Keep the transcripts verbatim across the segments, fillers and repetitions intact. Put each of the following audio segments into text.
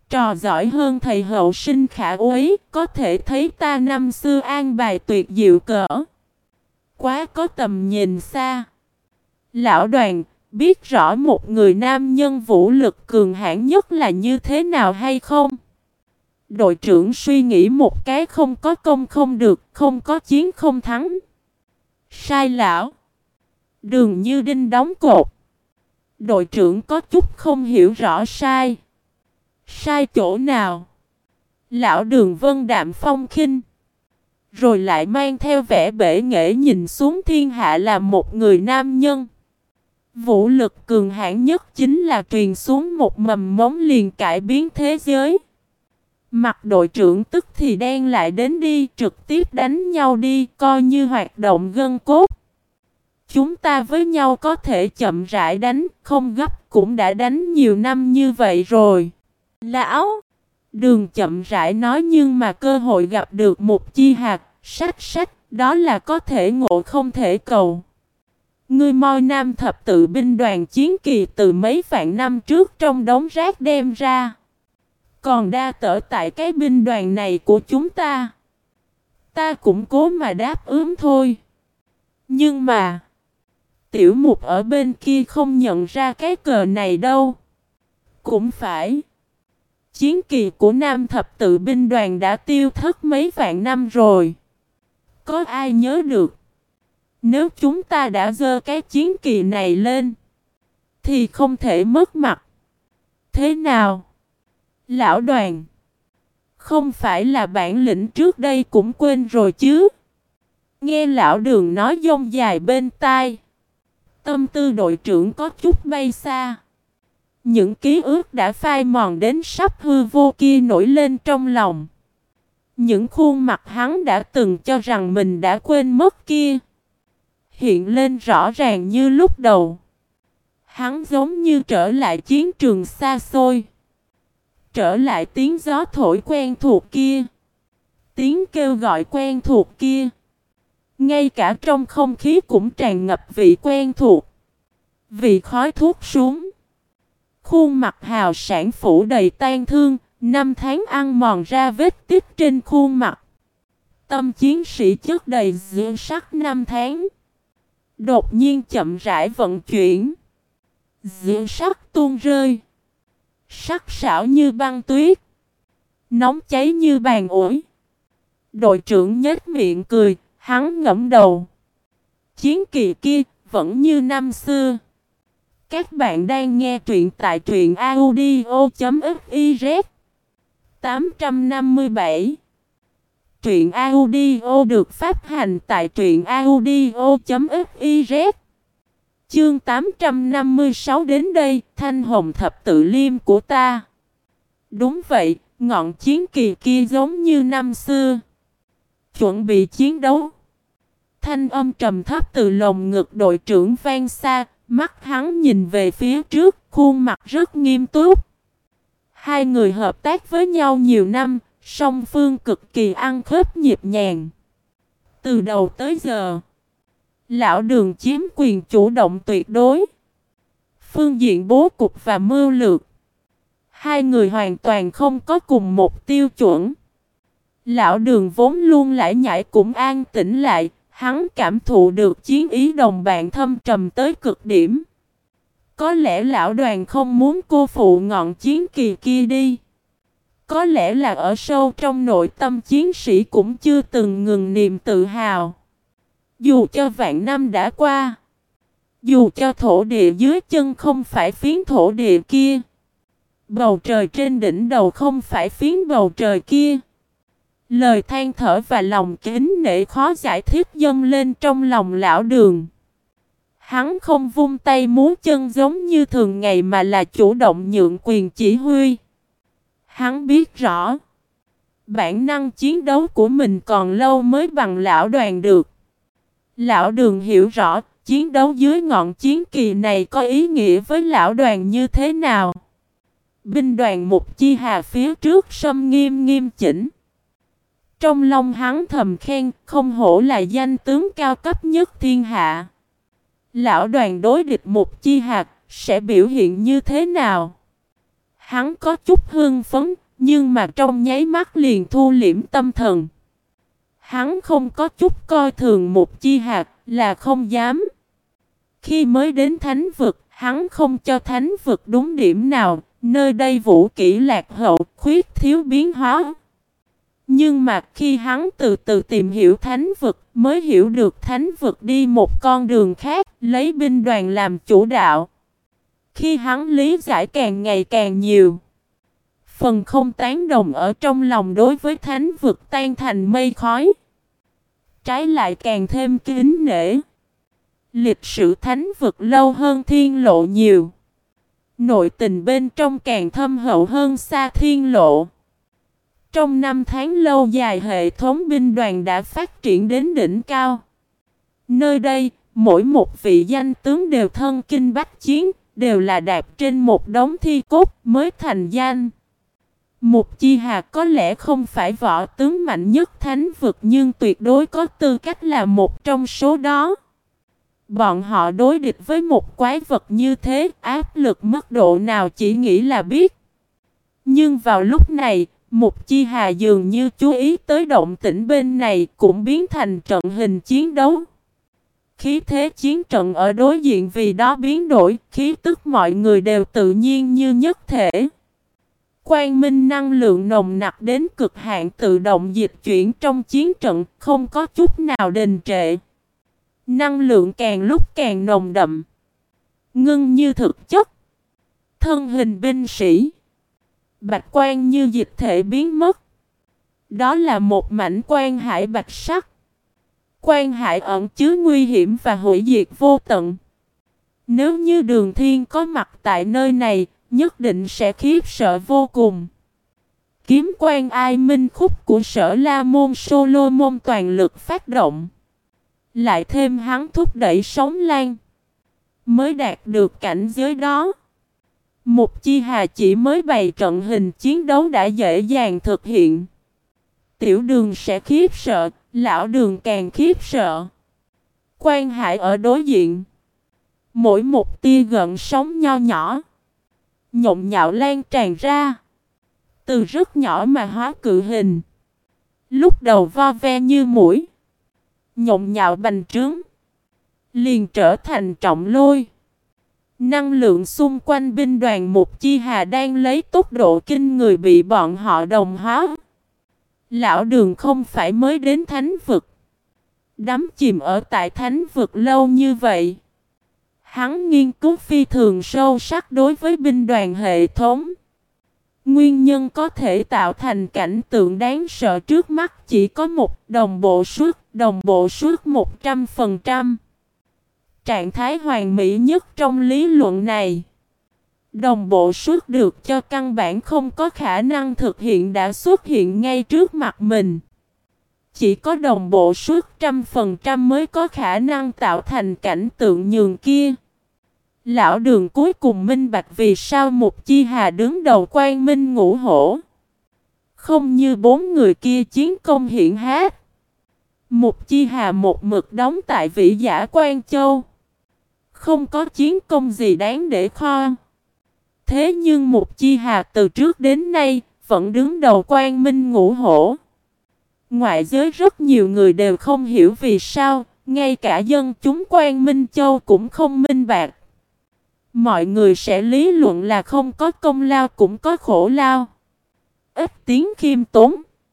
trò giỏi hơn thầy hậu sinh khả úy, có thể thấy ta năm xưa an bài tuyệt diệu cỡ. Quá có tầm nhìn xa. Lão Đoàn, biết rõ một người nam nhân vũ lực cường hãn nhất là như thế nào hay không? Đội trưởng suy nghĩ một cái, không có công không được, không có chiến không thắng. Sai lão. Đường Như Đinh đóng cột. Đội trưởng có chút không hiểu rõ sai. Sai chỗ nào? Lão Đường Vân đạm phong khinh. Rồi lại mang theo vẻ bể nghệ nhìn xuống thiên hạ là một người nam nhân. Vũ lực cường hãn nhất chính là truyền xuống một mầm mống liền cải biến thế giới. Mặt đội trưởng tức thì đen lại đến đi, trực tiếp đánh nhau đi, coi như hoạt động gân cốt. Chúng ta với nhau có thể chậm rãi đánh, không gấp, cũng đã đánh nhiều năm như vậy rồi. Lão! Đường chậm rãi nói, nhưng mà cơ hội gặp được một chi hạt, sách sách, đó là có thể ngộ không thể cầu. Ngươi moi nam thập tự binh đoàn chiến kỳ từ mấy vạn năm trước trong đống rác đem ra. Còn đa tở tại cái binh đoàn này của chúng ta. Ta cũng cố mà đáp ứng thôi. Nhưng mà Tiểu Mục ở bên kia không nhận ra cái cờ này đâu. Cũng phải. Chiến kỳ của nam thập tự binh đoàn đã tiêu thất mấy vạn năm rồi. Có ai nhớ được? Nếu chúng ta đã giơ cái chiến kỳ này lên thì không thể mất mặt. Thế nào? Lão Đoàn, không phải là bản lĩnh trước đây cũng quên rồi chứ? Nghe lão Đường nói dông dài bên tai, tâm tư đội trưởng có chút bay xa. Những ký ức đã phai mòn đến sắp hư vô kia nổi lên trong lòng. Những khuôn mặt hắn đã từng cho rằng mình đã quên mất kia hiện lên rõ ràng như lúc đầu. Hắn giống như trở lại chiến trường xa xôi. Trở lại tiếng gió thổi quen thuộc kia. Tiếng kêu gọi quen thuộc kia. Ngay cả trong không khí cũng tràn ngập vị quen thuộc. Vị khói thuốc súng. Khuôn mặt hào sản phủ đầy tang thương. Năm tháng ăn mòn ra vết tích trên khuôn mặt. Tâm chiến sĩ chất đầy dưỡng sắc năm tháng. Đột nhiên chậm rãi vận chuyển. Dưỡng sắc tuôn rơi. Sắc sảo như băng tuyết. Nóng cháy như bàn ủi. Đội trưởng nhếch miệng cười. Hắn ngẫm đầu. Chiến kỳ kia vẫn như năm xưa. Các bạn đang nghe truyện tại truyện audio.fiz tám trăm năm mươi bảy. Truyện audio được phát hành tại truyện audio.fiz. Chương tám trăm năm mươi sáu đến đây, thanh hồng thập tự liêm của ta. Đúng vậy, ngọn chiến kỳ kia giống như năm xưa. Chuẩn bị chiến đấu. Thanh âm trầm thấp từ lồng ngực đội trưởng vang xa, mắt hắn nhìn về phía trước, khuôn mặt rất nghiêm túc. Hai người hợp tác với nhau nhiều năm, song phương cực kỳ ăn khớp nhịp nhàng. Từ đầu tới giờ, Lão Đường chiếm quyền chủ động tuyệt đối. Phương diện bố cục và mưu lược, hai người hoàn toàn không có cùng một tiêu chuẩn. Lão Đường vốn luôn lải nhải cũng an tĩnh lại, hắn cảm thụ được chiến ý đồng bạn thâm trầm tới cực điểm. Có lẽ Lão Đoàn không muốn cô phụ ngọn chiến kỳ kia đi. Có lẽ là ở sâu trong nội tâm chiến sĩ cũng chưa từng ngừng niềm tự hào. Dù cho vạn năm đã qua, dù cho thổ địa dưới chân không phải phiến thổ địa kia, bầu trời trên đỉnh đầu không phải phiến bầu trời kia. Lời than thở và lòng kính nể khó giải thích dâng lên trong lòng Lão Đường. Hắn không vung tay múa chân giống như thường ngày mà là chủ động nhượng quyền chỉ huy. Hắn biết rõ, bản năng chiến đấu của mình còn lâu mới bằng Lão Đoàn được. Lão Đường hiểu rõ, chiến đấu dưới ngọn chiến kỳ này có ý nghĩa với Lão Đoàn như thế nào. Binh đoàn một chi hà phía trước sâm nghiêm nghiêm chỉnh. Trong lòng hắn thầm khen, không hổ là danh tướng cao cấp nhất thiên hạ. Lão Đoàn đối địch một chi hạt sẽ biểu hiện như thế nào? Hắn có chút hưng phấn, nhưng mà trong nháy mắt liền thu liễm tâm thần. Hắn không có chút coi thường Mục Chi Hà, là không dám. Khi mới đến thánh vực, hắn không cho thánh vực đúng điểm nào, nơi đây vũ kỹ lạc hậu, khuyết thiếu biến hóa. Nhưng mà khi hắn từ từ tìm hiểu thánh vực, mới hiểu được thánh vực đi một con đường khác, lấy binh đoàn làm chủ đạo. Khi hắn lý giải càng ngày càng nhiều, phần không tán đồng ở trong lòng đối với thánh vực tan thành mây khói. Trái lại càng thêm kính nể. Lịch sử thánh vực lâu hơn thiên lộ nhiều. Nội tình bên trong càng thâm hậu hơn xa thiên lộ. Trong năm tháng lâu dài hệ thống binh đoàn đã phát triển đến đỉnh cao. Nơi đây, mỗi một vị danh tướng đều thân kinh bách chiến, đều là đạp trên một đống thi cốt mới thành danh. Mục Chi Hà có lẽ không phải võ tướng mạnh nhất thánh vực nhưng tuyệt đối có tư cách là một trong số đó. Bọn họ đối địch với một quái vật như thế, áp lực mức độ nào chỉ nghĩ là biết. Nhưng vào lúc này, Mục Chi Hà dường như chú ý tới động tĩnh bên này cũng biến thành trận hình chiến đấu. Khí thế chiến trận ở đối diện vì đó biến đổi, khí tức mọi người đều tự nhiên như nhất thể. Quang minh năng lượng nồng nặc đến cực hạn tự động dịch chuyển trong chiến trận, không có chút nào đình trệ. Năng lượng càng lúc càng nồng đậm, ngưng như thực chất. Thân hình binh sĩ, bạch quang như dịch thể biến mất. Đó là một mảnh quang hải bạch sắc. Quang hải ẩn chứa nguy hiểm và hủy diệt vô tận. Nếu như Đường Thiên có mặt tại nơi này, nhất định sẽ khiếp sợ vô cùng. Kiếm quan ai minh khúc của Sở La Môn Solomon toàn lực phát động. Lại thêm hắn thúc đẩy sóng lan, mới đạt được cảnh giới đó. Mục Chi Hà chỉ mới bày trận hình chiến đấu đã dễ dàng thực hiện. Tiểu Đường sẽ khiếp sợ, lão Đường càng khiếp sợ. Quan Hải ở đối diện, mỗi một tia gợn sóng nho nhỏ, nhộn nhạo lan tràn ra. Từ rất nhỏ mà hóa cự hình. Lúc đầu vo ve như mũi, nhộn nhạo bành trướng, liền trở thành trọng lôi. Năng lượng xung quanh binh đoàn Mục Chi Hà đang lấy tốc độ kinh người bị bọn họ đồng hóa. Lão Đường không phải mới đến thánh vực, đắm chìm ở tại thánh vực lâu như vậy. Hắn nghiên cứu phi thường sâu sắc đối với binh đoàn hệ thống. Nguyên nhân có thể tạo thành cảnh tượng đáng sợ trước mắt chỉ có một: đồng bộ suốt, đồng bộ suốt một trăm phần trăm. Trạng thái hoàn mỹ nhất trong lý luận này. Đồng bộ suốt được cho căn bản không có khả năng thực hiện đã xuất hiện ngay trước mặt mình. Chỉ có đồng bộ suốt trăm phần trăm mới có khả năng tạo thành cảnh tượng nhường kia. Lão Đường cuối cùng minh bạch vì sao Mục Chi Hà đứng đầu Quang Minh Ngũ Hổ. Không như bốn người kia chiến công hiển hách. Mục Chi Hà một mực đóng tại Vĩ Giả Quan Châu. Không có chiến công gì đáng để khoe. Thế nhưng Mục Chi Hà từ trước đến nay vẫn đứng đầu Quang Minh Ngũ Hổ. Ngoại giới rất nhiều người đều không hiểu vì sao, ngay cả dân chúng Quang Minh Châu cũng không minh bạch. Mọi người sẽ lý luận là không có công lao cũng có khổ lao. Ít tiếng khiêm tốn,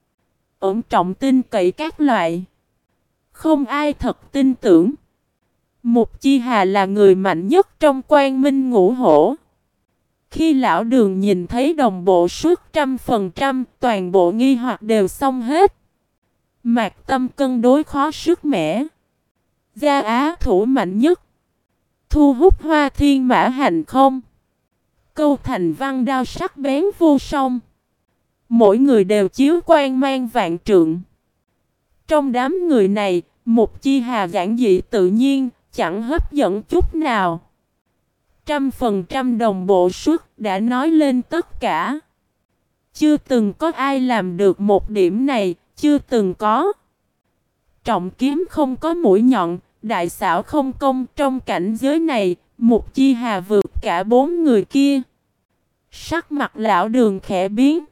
ổn trọng tin cậy các loại. Không ai thật tin tưởng Mục Chi Hà là người mạnh nhất trong Quang Minh Ngũ Hổ. Khi lão Đường nhìn thấy đồng bộ suốt trăm phần trăm, toàn bộ nghi hoặc đều xong hết. Mạc Tâm cân đối khó sức mẻ. Gia Á thủ mạnh nhất, thu hút hoa thiên mã hành không. Câu thành văn đao sắc bén vô song. Mỗi người đều chiếu quang mang vạn trượng. Trong đám người này, Mục Chi Hà giản dị tự nhiên, chẳng hấp dẫn chút nào. Trăm phần trăm đồng bộ suốt đã nói lên tất cả. Chưa từng có ai làm được một điểm này, chưa từng có. Trọng kiếm không có mũi nhọn, đại xảo không công. Trong cảnh giới này, Mục Chi Hà vượt cả bốn người kia. Sắc mặt lão Đường khẽ biến.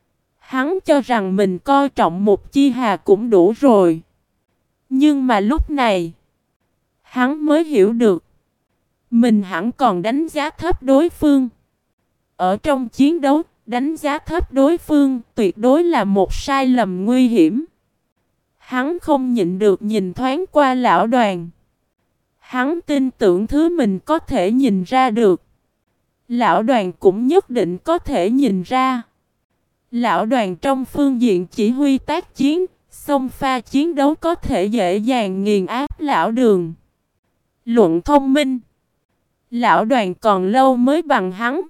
Hắn cho rằng mình coi trọng Mục Chi Hà cũng đủ rồi. Nhưng mà lúc này, hắn mới hiểu được, mình hẳn còn đánh giá thấp đối phương. Ở trong chiến đấu, đánh giá thấp đối phương tuyệt đối là một sai lầm nguy hiểm. Hắn không nhịn được nhìn thoáng qua lão Đoàn. Hắn tin tưởng thứ mình có thể nhìn ra được, lão Đoàn cũng nhất định có thể nhìn ra. Lão Đoàn trong phương diện chỉ huy tác chiến, xông pha chiến đấu có thể dễ dàng nghiền áp lão Đường. Luận thông minh, lão Đoàn còn lâu mới bằng hắn.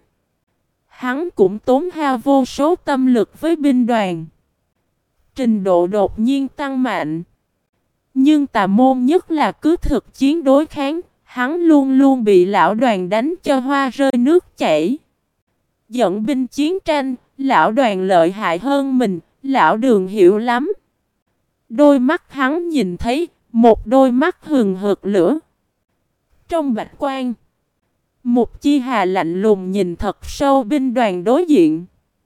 Hắn cũng tốn hao vô số tâm lực với binh đoàn. Trình độ đột nhiên tăng mạnh. Nhưng tà môn nhất là cứ thực chiến đối kháng, hắn luôn luôn bị lão Đoàn đánh cho hoa rơi nước chảy. Dẫn binh chiến tranh, lão Đoàn lợi hại hơn mình, lão Đường hiểu lắm. Đôi mắt hắn nhìn thấy, một đôi mắt hừng hực lửa. Trong bạch quan, Mục Chi Hà lạnh lùng nhìn thật sâu binh đoàn đối diện.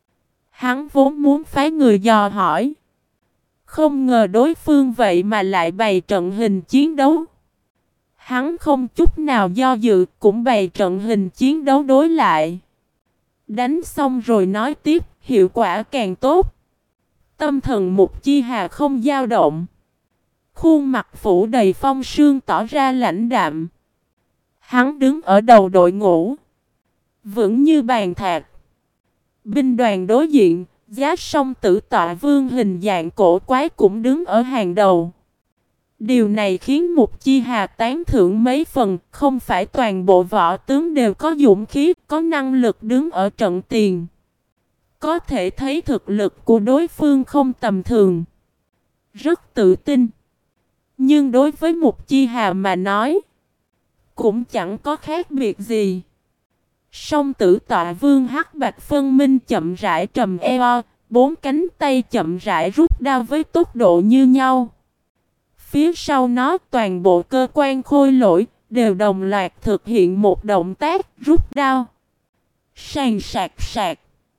Hắn vốn muốn phái người dò hỏi, không ngờ đối phương vậy mà lại bày trận hình chiến đấu. Hắn không chút nào do dự, cũng bày trận hình chiến đấu đối lại. Đánh xong rồi nói tiếp, hiệu quả càng tốt. Tâm thần Mục Chi Hà không dao động. Khuôn mặt phủ đầy phong sương tỏ ra lãnh đạm. Hắn đứng ở đầu đội ngũ, vững như bàn thạch. Binh đoàn đối diện, Giá Song Tử Tọa Vương hình dạng cổ quái cũng đứng ở hàng đầu. Điều này khiến Mục Chi Hà tán thưởng mấy phần, không phải toàn bộ võ tướng đều có dũng khí, có năng lực đứng ở trận tiền. Có thể thấy thực lực của đối phương không tầm thường. Rất tự tin. Nhưng đối với Mục Chi Hà mà nói, cũng chẳng có khác biệt gì. Song Tử Tọa Vương hắc bạch phân minh chậm rãi trầm eo, bốn cánh tay chậm rãi rút đao với tốc độ như nhau. Phía sau nó toàn bộ cơ quan khôi lỗi đều đồng loạt thực hiện một động tác rút đao. Sàn sạc sạc.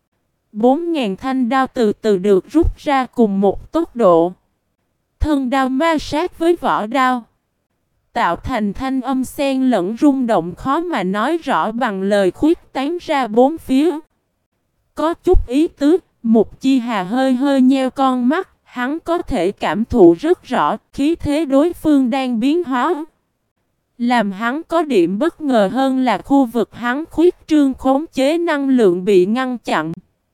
Bốn ngàn thanh đao từ từ được rút ra cùng một tốc độ. Thân đao ma sát với vỏ đao, tạo thành thanh âm xen lẫn rung động khó mà nói rõ bằng lời khuyết tán ra bốn phía. Có chút ý tứ, Mục Chi Hà hơi hơi nheo con mắt, hắn có thể cảm thụ rất rõ khí thế đối phương đang biến hóa. Làm hắn có điểm bất ngờ hơn là khu vực hắn khuyết trương khống chế năng lượng bị ngăn chặn.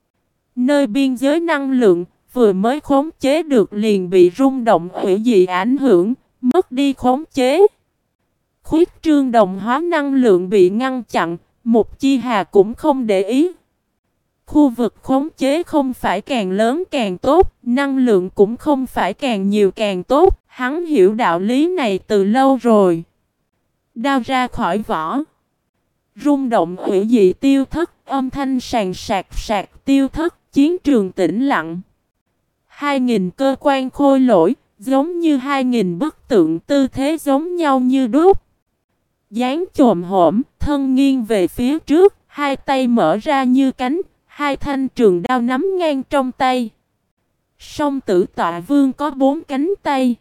Nơi biên giới năng lượng vừa mới khống chế được liền bị rung động hủy dị ảnh hưởng, mất đi khống chế. Khuyết trương đồng hóa năng lượng bị ngăn chặn, Mục Chi Hà cũng không để ý. Khu vực khống chế không phải càng lớn càng tốt, năng lượng cũng không phải càng nhiều càng tốt, hắn hiểu đạo lý này từ lâu rồi. Đao ra khỏi vỏ, rung động hủy dị tiêu thất, âm thanh sàn sạc sạc tiêu thất, chiến trường tĩnh lặng. Hai nghìn cơ quan khôi lỗi, giống như hai nghìn bức tượng tư thế giống nhau như đúc. Dáng chồm hổm, thân nghiêng về phía trước, hai tay mở ra như cánh, hai thanh trường đao nắm ngang trong tay. Song Tử Tọa Vương có bốn cánh tay,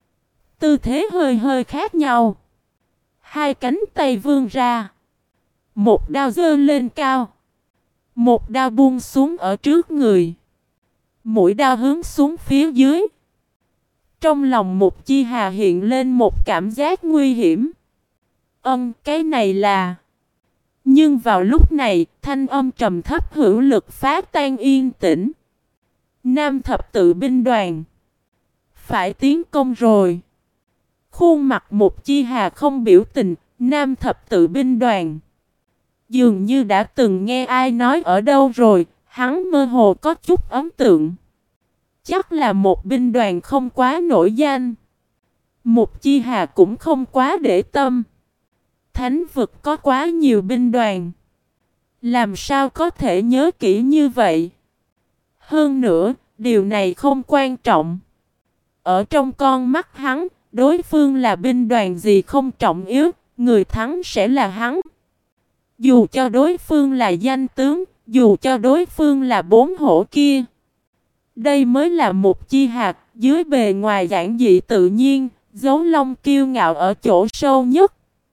tư thế hơi hơi khác nhau. Hai cánh tay vươn ra, một đao giơ lên cao, một đao buông xuống ở trước người. Mũi đao hướng xuống phía dưới. Trong lòng Mục Chi Hà hiện lên một cảm giác nguy hiểm. Ân, cái này là... Nhưng vào lúc này, thanh âm trầm thấp hữu lực phá tan yên tĩnh. Nam thập tự binh đoàn phải tiến công rồi. Khuôn mặt Mục Chi Hà không biểu tình. Nam thập tự binh đoàn dường như đã từng nghe ai nói ở đâu rồi. Hắn mơ hồ có chút ấn tượng. Chắc là một binh đoàn không quá nổi danh. Mục Chi Hà cũng không quá để tâm. Thánh vực có quá nhiều binh đoàn, làm sao có thể nhớ kỹ như vậy? Hơn nữa, điều này không quan trọng. Ở trong con mắt hắn, đối phương là binh đoàn gì không trọng yếu, người thắng sẽ là hắn. Dù cho đối phương là danh tướng, dù cho đối phương là bốn hổ kia. Đây mới là một chi hạt, dưới bề ngoài giản dị tự nhiên, dấu lông kiêu ngạo ở chỗ sâu nhất.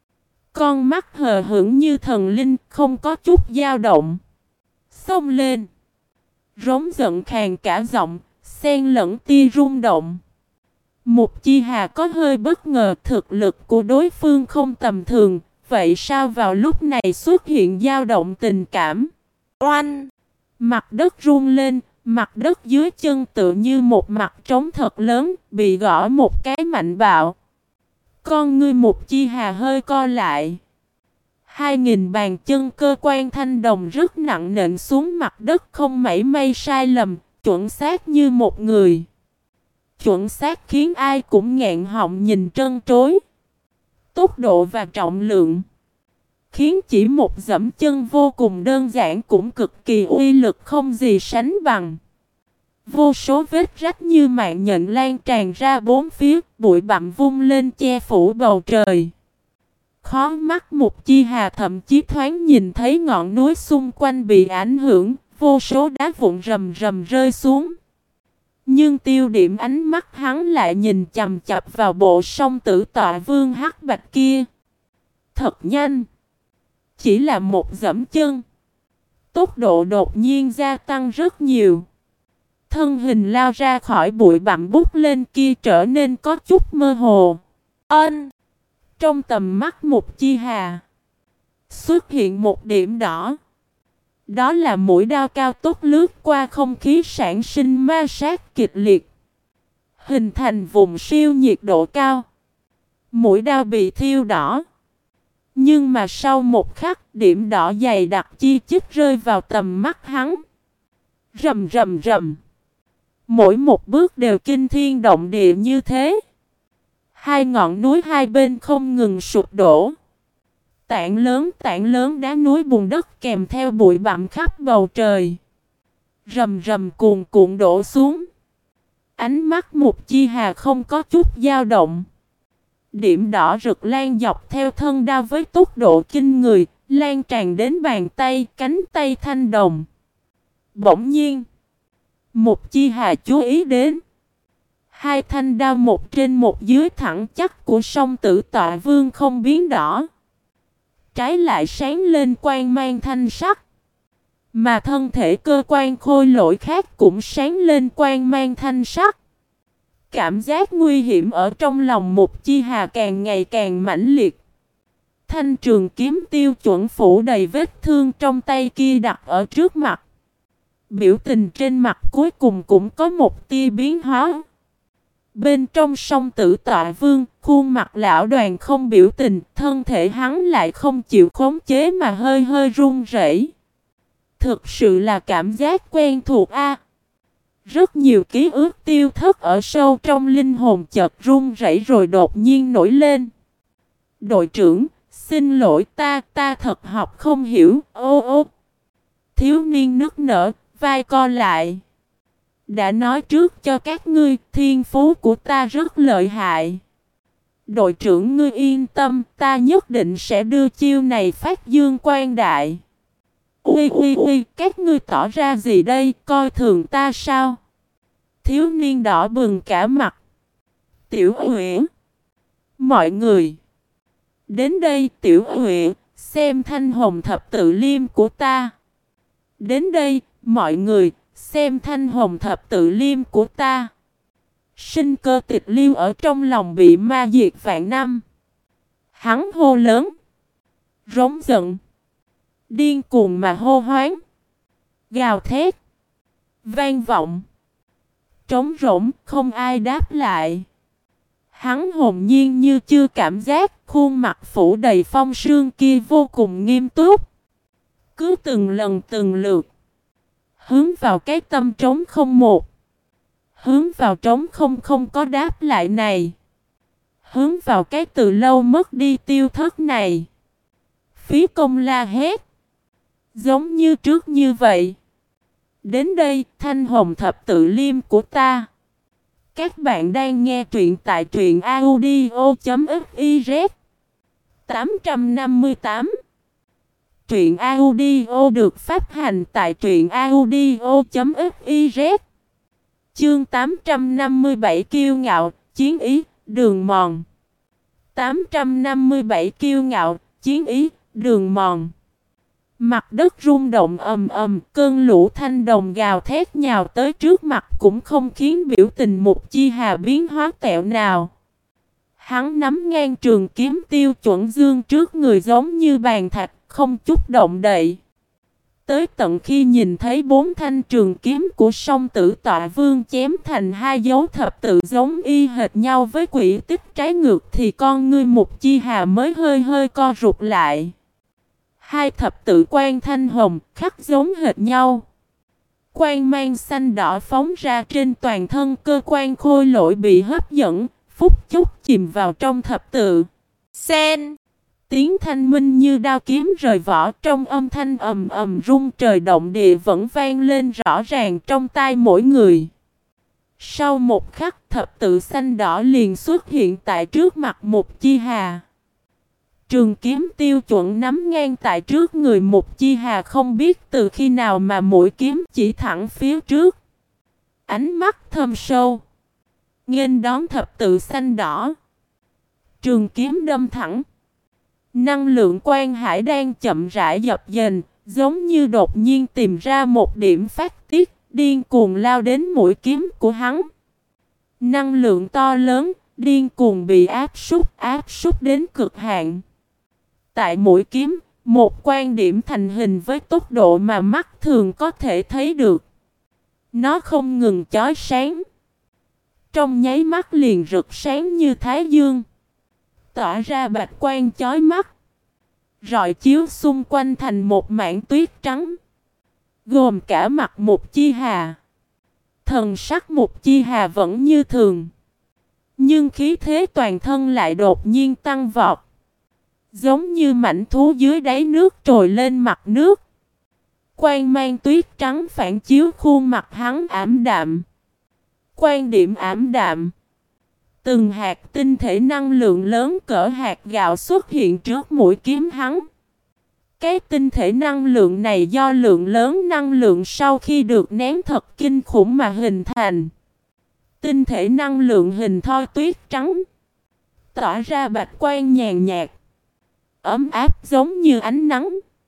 Con mắt hờ hững như thần linh, không có chút dao động. Xông lên. Rống giận khàn cả giọng, xen lẫn tia rung động. Mục Chi Hà có hơi bất ngờ, thực lực của đối phương không tầm thường, vậy sao vào lúc này xuất hiện dao động tình cảm? Oanh! Mặt đất rung lên, mặt đất dưới chân tựa như một mặt trống thật lớn, bị gõ một cái mạnh bạo. Con ngươi Mục Chi Hà hơi co lại. Hai nghìn bàn chân cơ quan thanh đồng rất nặng nện xuống mặt đất, không mảy may sai lầm, chuẩn xác như một người. Chuẩn xác khiến ai cũng nghẹn họng nhìn trân trối. Tốc độ và trọng lượng khiến chỉ một dẫm chân vô cùng đơn giản cũng cực kỳ uy lực không gì sánh bằng. Vô số vết rách như mạng nhện lan tràn ra bốn phía, bụi bặm vung lên che phủ bầu trời. Khó mắt Mục Chi Hà thậm chí thoáng nhìn thấy ngọn núi xung quanh bị ảnh hưởng, vô số đá vụn rầm rầm rơi xuống. Nhưng tiêu điểm ánh mắt hắn lại nhìn chằm chằm vào bộ song tử tọa vương hắc bạch kia. Thật nhanh. Chỉ là một dẫm chân. Tốc độ đột nhiên gia tăng rất nhiều. Thân hình lao ra khỏi bụi bặm bút lên kia trở nên có chút mơ hồ. Ân. Trong tầm mắt Mục Chi Hà xuất hiện một điểm đỏ. Đó là mũi đao cao tốc lướt qua không khí sản sinh ma sát kịch liệt, hình thành vùng siêu nhiệt độ cao. Mũi đao bị thiêu đỏ. Nhưng mà sau một khắc, điểm đỏ dày đặc chi chít rơi vào tầm mắt hắn. Rầm rầm rầm. Mỗi một bước đều kinh thiên động địa như thế. Hai ngọn núi hai bên không ngừng sụp đổ. Tảng lớn tảng lớn đá núi bùn đất kèm theo bụi bặm khắp bầu trời. Rầm rầm cuồn cuộn đổ xuống. Ánh mắt Mục Chi Hà không có chút dao động. Điểm đỏ rực lan dọc theo thân đao với tốc độ kinh người, lan tràn đến bàn tay, cánh tay thanh đồng. Bỗng nhiên, Mục Chi Hà chú ý đến hai thanh đao một trên một dưới thẳng chắc của song tử tọa vương không biến đỏ. Trái lại sáng lên quang mang thanh sắc. Mà thân thể cơ quan khôi lỗi khác cũng sáng lên quang mang thanh sắc. Cảm giác nguy hiểm ở trong lòng Mục Chi Hà càng ngày càng mãnh liệt. Thanh trường kiếm tiêu chuẩn phủ đầy vết thương trong tay kia đặt ở trước mặt. Biểu tình trên mặt cuối cùng cũng có một tia biến hóa. Bên trong song tử tọa vương, khuôn mặt lão Đoàn không biểu tình, thân thể hắn lại không chịu khống chế mà hơi hơi run rẩy. Thực sự là cảm giác quen thuộc a. Rất nhiều ký ức tiêu thất ở sâu trong linh hồn chợt run rẩy rồi đột nhiên nổi lên. Đội trưởng, xin lỗi ta, ta thật học không hiểu, ô ô. Thiếu niên nức nở, vai co lại. Đã nói trước cho các ngươi, thiên phú của ta rất lợi hại. Đội trưởng ngươi yên tâm, ta nhất định sẽ đưa chiêu này phát dương quang đại. Ui ui ui, các ngươi tỏ ra gì đây, coi thường ta sao? Thiếu niên đỏ bừng cả mặt. Tiểu Uyển, mọi người, đến đây Tiểu Uyển, xem thanh hồng thập tự liêm của ta. Đến đây, mọi người, xem thanh hồng thập tự liêm của ta. Sinh cơ tịch liêu ở trong lòng bị ma diệt vạn năm. Hắn hô lớn, rống giận, điên cuồng mà hô hoáng, gào thét, vang vọng, trống rỗng, không ai đáp lại. Hắn hồn nhiên như chưa cảm giác, khuôn mặt phủ đầy phong sương kia vô cùng nghiêm túc. Cứ từng lần từng lượt hướng vào cái tâm trống không một. Hướng vào trống không không có đáp lại này. Hướng vào cái từ lâu mất đi tiêu thất này. Phí công la hét. Giống như trước như vậy. Đến đây, thanh hồng thập tự liêm của ta. Các bạn đang nghe truyện tại truyện audio chấm fiz. tám trăm năm mươi tám Truyện audio được phát hành tại truyện audio chấm fiz. Chương tám trăm năm mươi bảy kiêu ngạo, chiến ý, đường mòn. tám trăm năm mươi bảy kiêu ngạo, chiến ý, đường mòn. Mặt đất rung động ầm ầm, cơn lũ thanh đồng gào thét nhào tới trước mặt cũng không khiến biểu tình Mục Chi Hà biến hóa tẹo nào. Hắn nắm ngang trường kiếm tiêu chuẩn dương trước người giống như bàn thạch, không chút động đậy. Tới tận khi nhìn thấy bốn thanh trường kiếm của song tử tọa vương chém thành hai dấu thập tự giống y hệt nhau với quỹ tích trái ngược thì con ngươi Mục Chi Hà mới hơi hơi co rụt lại. Hai thập tự quan thanh hồng khắc giống hệt nhau. Quang mang xanh đỏ phóng ra trên toàn thân, cơ quan khôi lỗi bị hấp dẫn, phút chốc chìm vào trong thập tự. Sen. Tiếng thanh minh như đao kiếm rời vỏ, trong âm thanh ầm ầm rung trời động địa vẫn vang lên rõ ràng trong tai mỗi người. Sau một khắc, thập tự xanh đỏ liền xuất hiện tại trước mặt Mục Chi Hà. Trường kiếm tiêu chuẩn nắm ngang tại trước người Mục Chi Hà, không biết từ khi nào mà mũi kiếm chỉ thẳng phía trước. Ánh mắt thâm sâu, nghênh đón thập tự xanh đỏ. Trường kiếm đâm thẳng. Năng lượng quan hải đang chậm rãi dập dềnh, giống như đột nhiên tìm ra một điểm phát tiết, điên cuồng lao đến mũi kiếm của hắn. Năng lượng to lớn, điên cuồng bị áp súc, áp súc đến cực hạn. Tại mũi kiếm, một quan điểm thành hình với tốc độ mà mắt thường có thể thấy được. Nó không ngừng chói sáng. Trong nháy mắt liền rực sáng như thái dương, tỏa ra bạch quang chói mắt, rọi chiếu xung quanh thành một mảng tuyết trắng, gồm cả mặt Mục Chi Hà. Thần sắc Mục Chi Hà vẫn như thường, nhưng khí thế toàn thân lại đột nhiên tăng vọt, giống như mãnh thú dưới đáy nước trồi lên mặt nước. Quang mang tuyết trắng phản chiếu khuôn mặt hắn ảm đạm. Quan điểm ảm đạm. Từng hạt tinh thể năng lượng lớn cỡ hạt gạo xuất hiện trước mũi kiếm hắn. Cái tinh thể năng lượng này do lượng lớn năng lượng sau khi được nén thật kinh khủng mà hình thành. Tinh thể năng lượng hình thoi tuyết trắng, tỏa ra bạch quang nhàn nhạt, ấm áp giống như ánh nắng,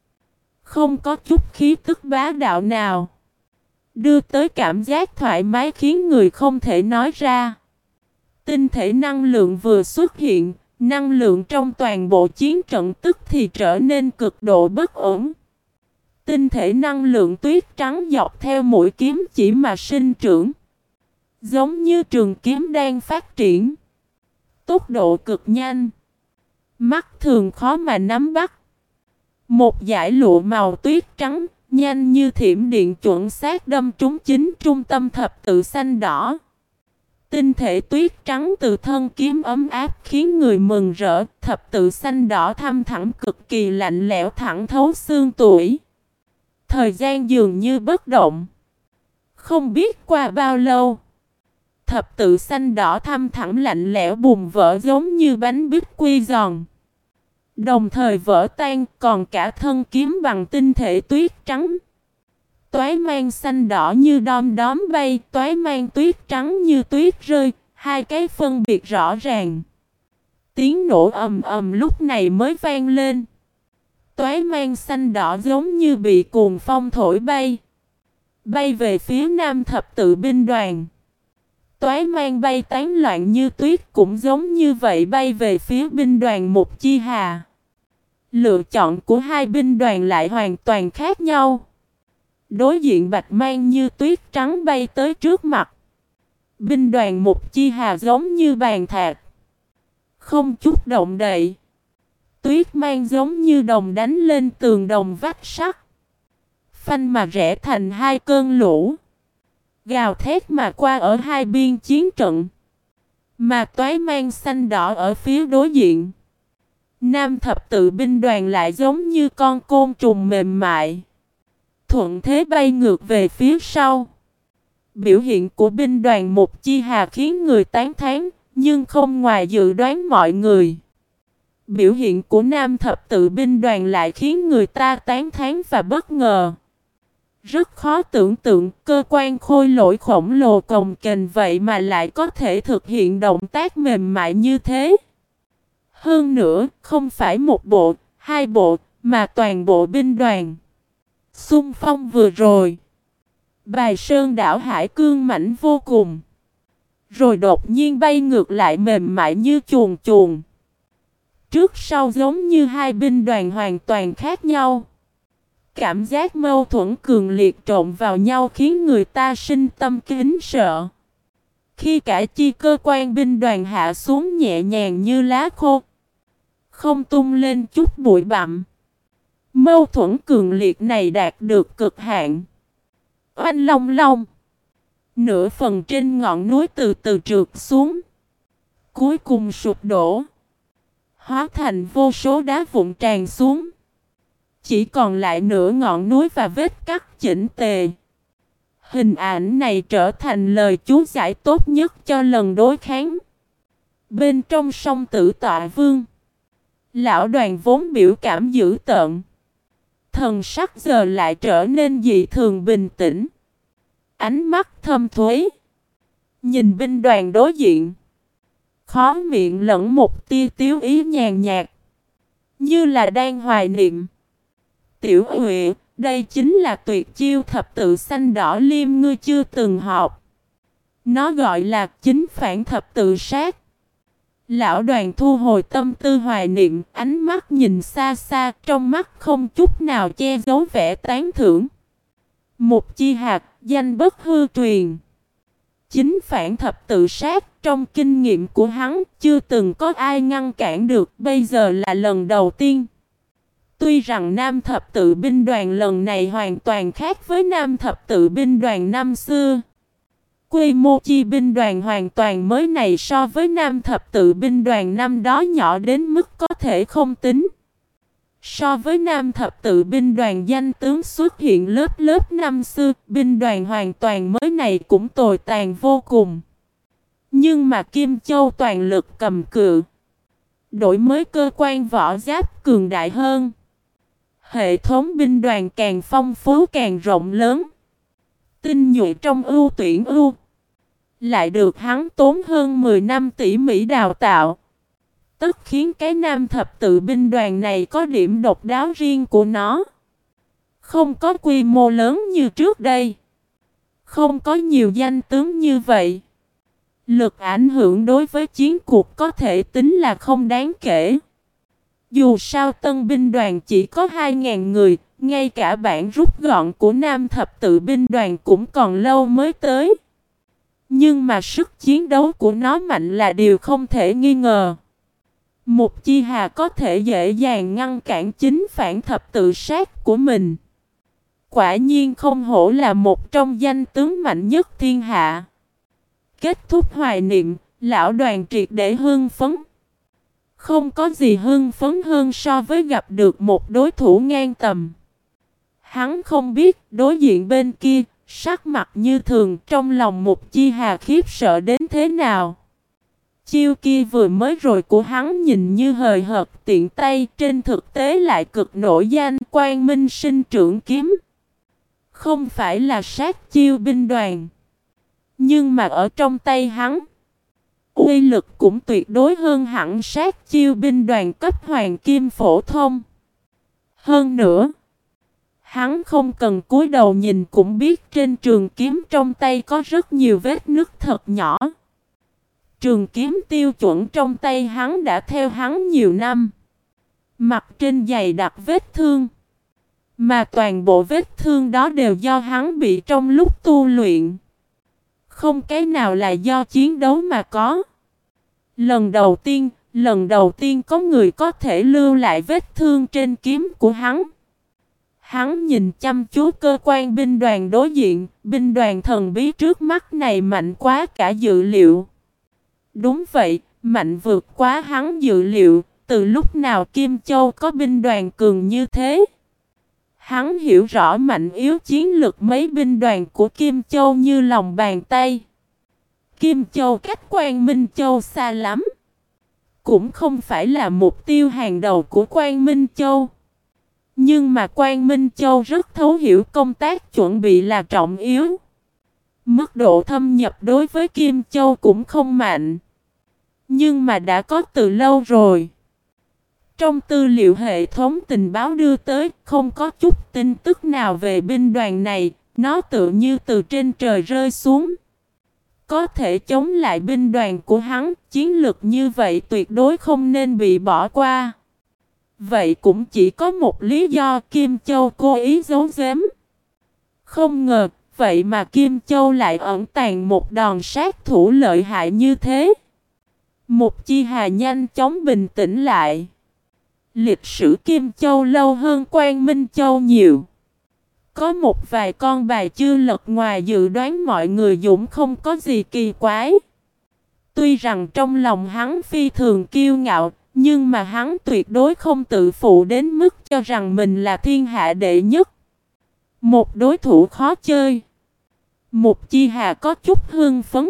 không có chút khí tức bá đạo nào, đưa tới cảm giác thoải mái khiến người không thể nói ra. Tinh thể năng lượng vừa xuất hiện, năng lượng trong toàn bộ chiến trận tức thì trở nên cực độ bất ổn. Tinh thể năng lượng tuyết trắng dọc theo mũi kiếm chỉ mà sinh trưởng, giống như trường kiếm đang phát triển, tốc độ cực nhanh, mắt thường khó mà nắm bắt. Một dải lụa màu tuyết trắng, nhanh như thiểm điện chuẩn xác đâm trúng chính trung tâm thập tự xanh đỏ. Tinh thể tuyết trắng từ thân kiếm ấm áp khiến người mừng rỡ, thập tự xanh đỏ thăm thẳm cực kỳ lạnh lẽo thẳng thấu xương tủy. Thời gian dường như bất động. Không biết qua bao lâu, thập tự xanh đỏ thăm thẳm lạnh lẽo bùng vỡ giống như bánh bít quy giòn. Đồng thời vỡ tan, còn cả thân kiếm bằng tinh thể tuyết trắng. Toái mang xanh đỏ như đom đóm bay, toái mang tuyết trắng như tuyết rơi, hai cái phân biệt rõ ràng. Tiếng nổ ầm ầm lúc này mới vang lên. Toái mang xanh đỏ giống như bị cuồng phong thổi bay, bay về phía nam thập tự binh đoàn. Toái mang bay tán loạn như tuyết cũng giống như vậy bay về phía binh đoàn Mục Chi Hà. Lựa chọn của hai binh đoàn lại hoàn toàn khác nhau. Đối diện bạch mang như tuyết trắng bay tới trước mặt. Binh đoàn Mục Chi Hà giống như bàn thạch, không chút động đậy. Tuyết mang giống như đồng đánh lên tường đồng vách sắt, phanh mà rẽ thành hai cơn lũ, gào thét mà qua ở hai biên chiến trận. Mà toái mang xanh đỏ ở phía đối diện, nam thập tự binh đoàn lại giống như con côn trùng mềm mại, thuận thế bay ngược về phía sau. Biểu hiện của binh đoàn Mục Chi Hà khiến người tán thán, nhưng không ngoài dự đoán mọi người. Biểu hiện của Nam thập tự binh đoàn lại khiến người ta tán thán và bất ngờ. Rất khó tưởng tượng cơ quan khôi lỗi khổng lồ cồng kềnh vậy mà lại có thể thực hiện động tác mềm mại như thế. Hơn nữa, không phải một bộ, hai bộ, mà toàn bộ binh đoàn. Xung phong vừa rồi, Bài Sơn đảo hải cương mãnh vô cùng. Rồi đột nhiên bay ngược lại mềm mại như chuồn chuồn. Trước sau giống như hai binh đoàn hoàn toàn khác nhau. Cảm giác mâu thuẫn cường liệt trộn vào nhau khiến người ta sinh tâm kính sợ. Khi cả chi cơ quan binh đoàn hạ xuống nhẹ nhàng như lá khô, không tung lên chút bụi bặm. Mâu thuẫn cường liệt này đạt được cực hạn. Oanh long long. Nửa phần trên ngọn núi từ từ trượt xuống. Cuối cùng sụp đổ. Hóa thành vô số đá vụn tràn xuống. Chỉ còn lại nửa ngọn núi và vết cắt chỉnh tề. Hình ảnh này trở thành lời chú giải tốt nhất cho lần đối kháng. Bên trong sông Tử Tọa Vương, lão đoàn vốn biểu cảm dữ tợn, thần sắc giờ lại trở nên dị thường bình tĩnh. Ánh mắt thâm thuế, nhìn binh đoàn đối diện, khó miệng lẫn một tia tiếu ý nhàn nhạt, như là đang hoài niệm. Tiểu Huệ, đây chính là tuyệt chiêu thập tự xanh đỏ liêm ngươi chưa từng học. Nó gọi là chính phản thập tự sát. Lão đoàn thu hồi tâm tư hoài niệm, ánh mắt nhìn xa xa, trong mắt không chút nào che giấu vẻ tán thưởng. Một chi hạt, danh bất hư truyền. Chính phản thập tự sát, trong kinh nghiệm của hắn, chưa từng có ai ngăn cản được, bây giờ là lần đầu tiên. Tuy rằng Nam thập tự binh đoàn lần này hoàn toàn khác với Nam thập tự binh đoàn năm xưa. Quy mô chi binh đoàn hoàn toàn mới này so với Nam thập tự binh đoàn năm đó nhỏ đến mức có thể không tính. So với Nam thập tự binh đoàn danh tướng xuất hiện lớp lớp năm xưa, binh đoàn hoàn toàn mới này cũng tồi tàn vô cùng. Nhưng mà Kim Châu toàn lực cầm cự, đổi mới cơ quan võ giáp cường đại hơn. Hệ thống binh đoàn càng phong phú càng rộng lớn. Tinh nhuệ trong ưu tuyển ưu, lại được hắn tốn hơn mười năm tỉ mỉ đào tạo. Tất khiến cái Nam thập tự binh đoàn này có điểm độc đáo riêng của nó. Không có quy mô lớn như trước đây. Không có nhiều danh tướng như vậy. Lực ảnh hưởng đối với chiến cuộc có thể tính là không đáng kể. Dù sao tân binh đoàn chỉ có hai nghìn người, ngay cả bản rút gọn của Nam thập tự binh đoàn cũng còn lâu mới tới. Nhưng mà sức chiến đấu của nó mạnh là điều không thể nghi ngờ. Một chi hà có thể dễ dàng ngăn cản chính phản thập tự sát của mình. Quả nhiên không hổ là một trong danh tướng mạnh nhất thiên hạ. Kết thúc hoài niệm, lão đoàn triệt để hưng phấn. Không có gì hưng phấn hơn so với gặp được một đối thủ ngang tầm. Hắn không biết đối diện bên kia, sắc mặt như thường, trong lòng một chi hà khiếp sợ đến thế nào. Chiêu kia vừa mới rồi của hắn nhìn như hời hợt tiện tay, trên thực tế lại cực nổi danh Quang Minh sinh trưởng kiếm. Không phải là sát chiêu binh đoàn, nhưng mà ở trong tay hắn, uy lực cũng tuyệt đối hơn hẳn sát chiêu binh đoàn cấp hoàng kim phổ thông. Hơn nữa, hắn không cần cúi đầu nhìn cũng biết trên trường kiếm trong tay có rất nhiều vết nứt thật nhỏ. Trường kiếm tiêu chuẩn trong tay hắn đã theo hắn nhiều năm. Mặt trên dày đặc vết thương. Mà toàn bộ vết thương đó đều do hắn bị trong lúc tu luyện. Không cái nào là do chiến đấu mà có. Lần đầu tiên, lần đầu tiên có người có thể lưu lại vết thương trên kiếm của hắn. Hắn nhìn chăm chú cơ quan binh đoàn đối diện, binh đoàn thần bí trước mắt này mạnh quá cả dự liệu. Đúng vậy, mạnh vượt quá hắn dự liệu, từ lúc nào Kim Châu có binh đoàn cường như thế. Hắn hiểu rõ mạnh yếu chiến lực mấy binh đoàn của Kim Châu như lòng bàn tay. Kim Châu cách Quang Minh Châu xa lắm. cũng không phải là mục tiêu hàng đầu của Quang Minh Châu. Nhưng mà Quang Minh Châu rất thấu hiểu công tác chuẩn bị là trọng yếu. Mức độ thâm nhập đối với Kim Châu cũng không mạnh. Nhưng mà đã có từ lâu rồi. Trong tư liệu hệ thống tình báo đưa tới, không có chút tin tức nào về binh đoàn này, nó tự như từ trên trời rơi xuống. Có thể chống lại binh đoàn của hắn, chiến lược như vậy tuyệt đối không nên bị bỏ qua. Vậy cũng chỉ có một lý do, Kim Châu cố ý giấu giếm. Không ngờ, vậy mà Kim Châu lại ẩn tàng một đòn sát thủ lợi hại như thế. Mục Chi Hà nhanh chóng bình tĩnh lại. Lịch sử Kim Châu lâu hơn Quang Minh Châu nhiều. Có một vài con bài chưa lật ngoài dự đoán mọi người dũng không có gì kỳ quái. Tuy rằng trong lòng hắn phi thường kiêu ngạo, nhưng mà hắn tuyệt đối không tự phụ đến mức cho rằng mình là thiên hạ đệ nhất. Một đối thủ khó chơi. Mục Chi Hà có chút hưng phấn.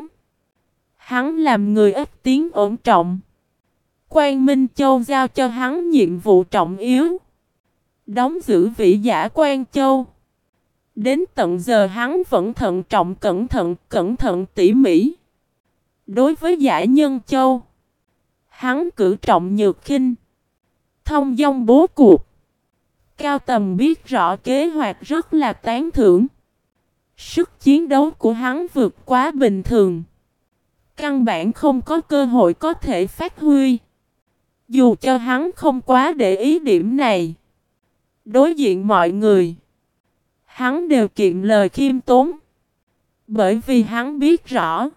Hắn làm người ít tiếng ổn trọng. Quang Minh Châu giao cho hắn nhiệm vụ trọng yếu. Đóng giữ vĩ giả Quang Châu. Đến tận giờ hắn vẫn thận trọng cẩn thận, cẩn thận tỉ mỉ. Đối với Dã Nhân Châu, hắn cử trọng nhược khinh, thông dong bố cuộc. Cao Tầm biết rõ kế hoạch rất là tán thưởng. Sức chiến đấu của hắn vượt quá bình thường. Căn bản không có cơ hội có thể phát huy. Dù cho hắn không quá để ý điểm này. Đối diện mọi người, hắn đều kiệm lời khiêm tốn. Bởi vì hắn biết rõ,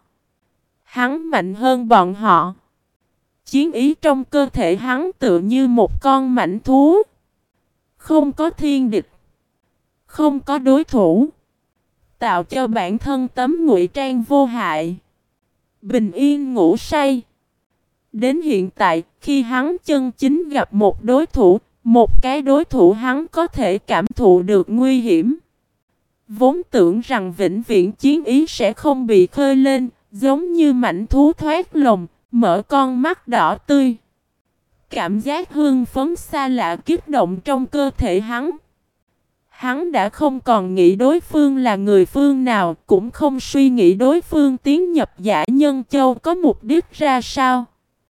hắn mạnh hơn bọn họ. Chiến ý trong cơ thể hắn tựa như một con mãnh thú. Không có thiên địch, không có đối thủ. Tạo cho bản thân tấm ngụy trang vô hại. Bình yên ngủ say. Đến hiện tại, khi hắn chân chính gặp một đối thủ, một cái đối thủ hắn có thể cảm thụ được nguy hiểm. Vốn tưởng rằng vĩnh viễn chiến ý sẽ không bị khơi lên, giống như mãnh thú thoát lồng, mở con mắt đỏ tươi. Cảm giác hưng phấn xa lạ kích động trong cơ thể hắn. Hắn đã không còn nghĩ đối phương là người phương nào, cũng không suy nghĩ đối phương tiến nhập Dã Nhân Châu có mục đích ra sao.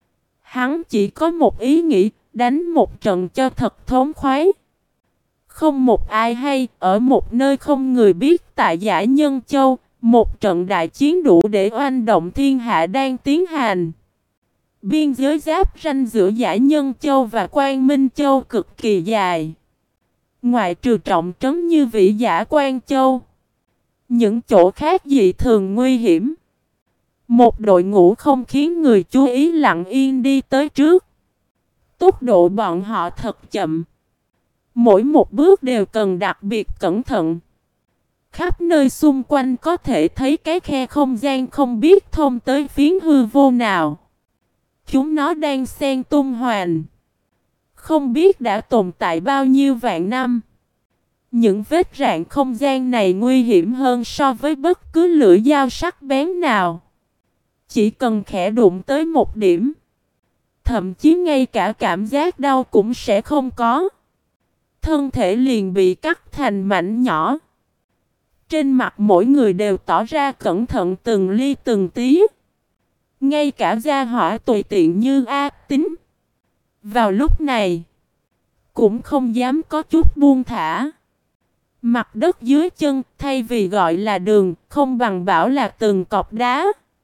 Hắn chỉ có một ý nghĩ, đánh một trận cho thật thống khoái. Không một ai hay, ở một nơi không người biết tại Dã Nhân Châu, một trận đại chiến đủ để oanh động thiên hạ đang tiến hành. Biên giới giáp ranh giữa Dã Nhân Châu và Quang Minh Châu cực kỳ dài. Ngoại trừ trọng trấn như Vĩ Giả Quang Châu, những chỗ khác dị thường nguy hiểm. Một đội ngũ không khiến người chú ý lặng yên đi tới trước. Tốc độ bọn họ thật chậm. Mỗi một bước đều cần đặc biệt cẩn thận. Khắp nơi xung quanh có thể thấy cái khe không gian không biết thông tới phiến hư vô nào. Chúng nó đang xen tung hoành. Không biết đã tồn tại bao nhiêu vạn năm. Những vết rạn không gian này nguy hiểm hơn so với bất cứ lưỡi dao sắc bén nào. Chỉ cần khẽ đụng tới một điểm, thậm chí ngay cả cảm giác đau cũng sẽ không có. Thân thể liền bị cắt thành mảnh nhỏ. Trên mặt mỗi người đều tỏ ra cẩn thận từng ly từng tí. Ngay cả gia hỏa tùy tiện như A Tính, vào lúc này cũng không dám có chút buông thả. Mặt đất dưới chân thay vì gọi là đường, không bằng bảo là từng cọc đá.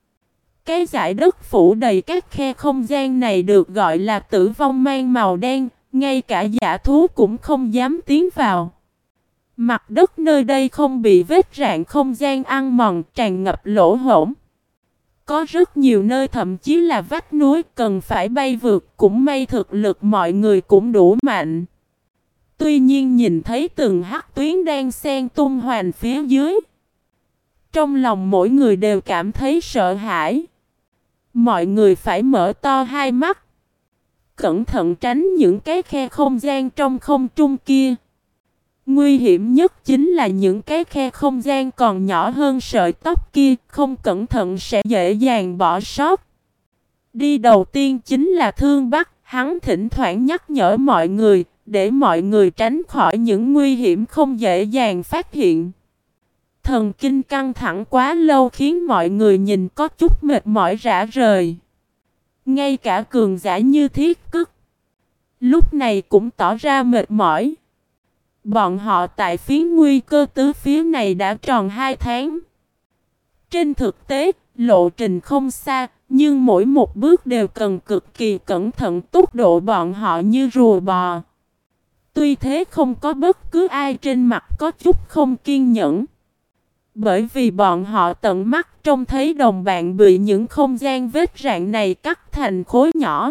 Cái dải đất phủ đầy các khe không gian này được gọi là tử vong mang màu đen, ngay cả dã thú cũng không dám tiến vào. Mặt đất nơi đây không bị vết rạn không gian ăn mòn, tràn ngập lỗ hổng. Có rất nhiều nơi thậm chí là vách núi cần phải bay vượt, cũng may thực lực mọi người cũng đủ mạnh. Tuy nhiên nhìn thấy từng hắc tuyến đang xen tung hoành phía dưới, trong lòng mỗi người đều cảm thấy sợ hãi. Mọi người phải mở to hai mắt, cẩn thận tránh những cái khe không gian trong không trung kia. Nguy hiểm nhất chính là những cái khe không gian còn nhỏ hơn sợi tóc kia, không cẩn thận sẽ dễ dàng bỏ sót. Đi đầu tiên chính là Thương Bắc, hắn thỉnh thoảng nhắc nhở mọi người, để mọi người tránh khỏi những nguy hiểm không dễ dàng phát hiện. Thần kinh căng thẳng quá lâu khiến mọi người nhìn có chút mệt mỏi rã rời. Ngay cả cường giả như Thiết Cức lúc này cũng tỏ ra mệt mỏi. Bọn họ tại phiến nguy cơ tứ phía này đã tròn hai tháng. Trên thực tế, lộ trình không xa, nhưng mỗi một bước đều cần cực kỳ cẩn thận, tốc độ bọn họ như rùa bò. Tuy thế không có bất cứ ai trên mặt có chút không kiên nhẫn. Bởi vì bọn họ tận mắt trông thấy đồng bạn bị những không gian vết rạn này cắt thành khối nhỏ.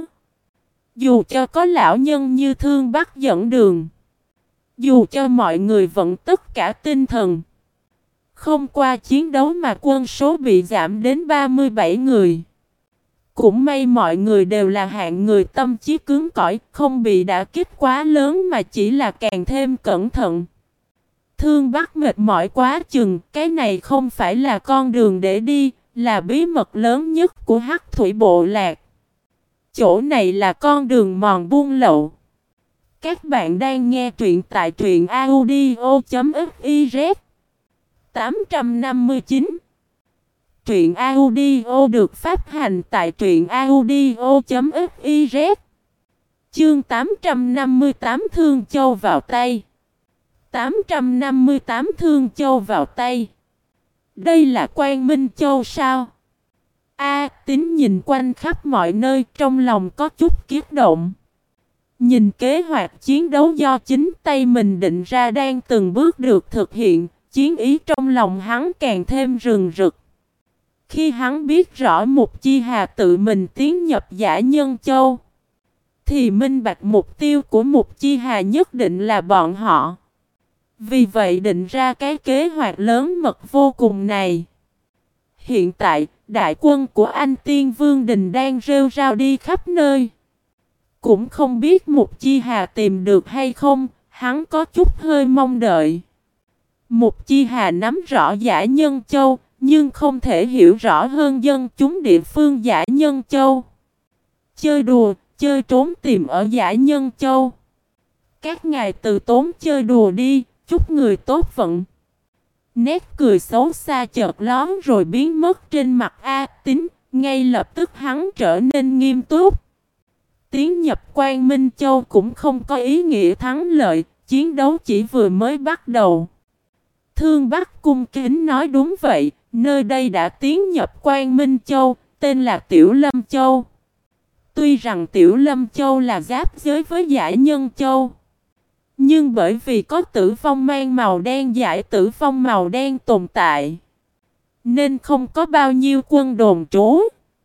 Dù cho có lão nhân như Thương Bắc dẫn đường, dù cho mọi người vẫn tất cả tinh thần, không qua chiến đấu mà quân số bị giảm đến ba mươi bảy người. Cũng may mọi người đều là hạng người tâm trí cứng cỏi, không bị đả kích quá lớn mà chỉ là càng thêm cẩn thận. Thương Bắc mệt mỏi quá chừng, cái này không phải là con đường để đi, là bí mật lớn nhất của Hắc Thủy Bộ Lạc. Chỗ này là con đường mòn buôn lậu. Các bạn đang nghe truyện tại truyện audio chấm fiz. tám trăm năm mươi chín. Truyện audio được phát hành tại truyện audio chấm fiz. Chương tám trăm năm mươi tám Thương Châu vào tay. tám trăm năm mươi tám Thương Châu vào tay. Đây là Quang Minh Châu sao? A Tín nhìn quanh khắp mọi nơi, trong lòng có chút kiếp động. Nhìn kế hoạch chiến đấu do chính tay mình định ra đang từng bước được thực hiện, chiến ý trong lòng hắn càng thêm rừng rực. Khi hắn biết rõ Mục Chi Hà tự mình tiến nhập Dã Nhân Châu, thì minh bạch mục tiêu của Mục Chi Hà nhất định là bọn họ. Vì vậy định ra cái kế hoạch lớn mật vô cùng này. Hiện tại, đại quân của anh Tiên Vương Đình đang rêu rao đi khắp nơi. Cũng không biết Mục Chi Hà tìm được hay không, hắn có chút hơi mong đợi. Mục Chi Hà nắm rõ Dã Nhân Châu, nhưng không thể hiểu rõ hơn dân chúng địa phương Dã Nhân Châu. Chơi đùa, chơi trốn tìm ở Dã Nhân Châu. Các ngài từ tốn chơi đùa đi, chúc người tốt vận. Nét cười xấu xa chợt lóe rồi biến mất trên mặt A Tín, ngay lập tức hắn trở nên nghiêm túc. Tiến nhập Quang Minh Châu cũng không có ý nghĩa thắng lợi, chiến đấu chỉ vừa mới bắt đầu. Thương Bắc cung kính nói đúng vậy, nơi đây đã tiến nhập Quang Minh Châu, tên là Tiểu Lâm Châu. Tuy rằng Tiểu Lâm Châu là giáp giới với Dã Nhân Châu, nhưng bởi vì có tử vong mang màu đen giải tử vong màu đen tồn tại, nên không có bao nhiêu quân đồn trú.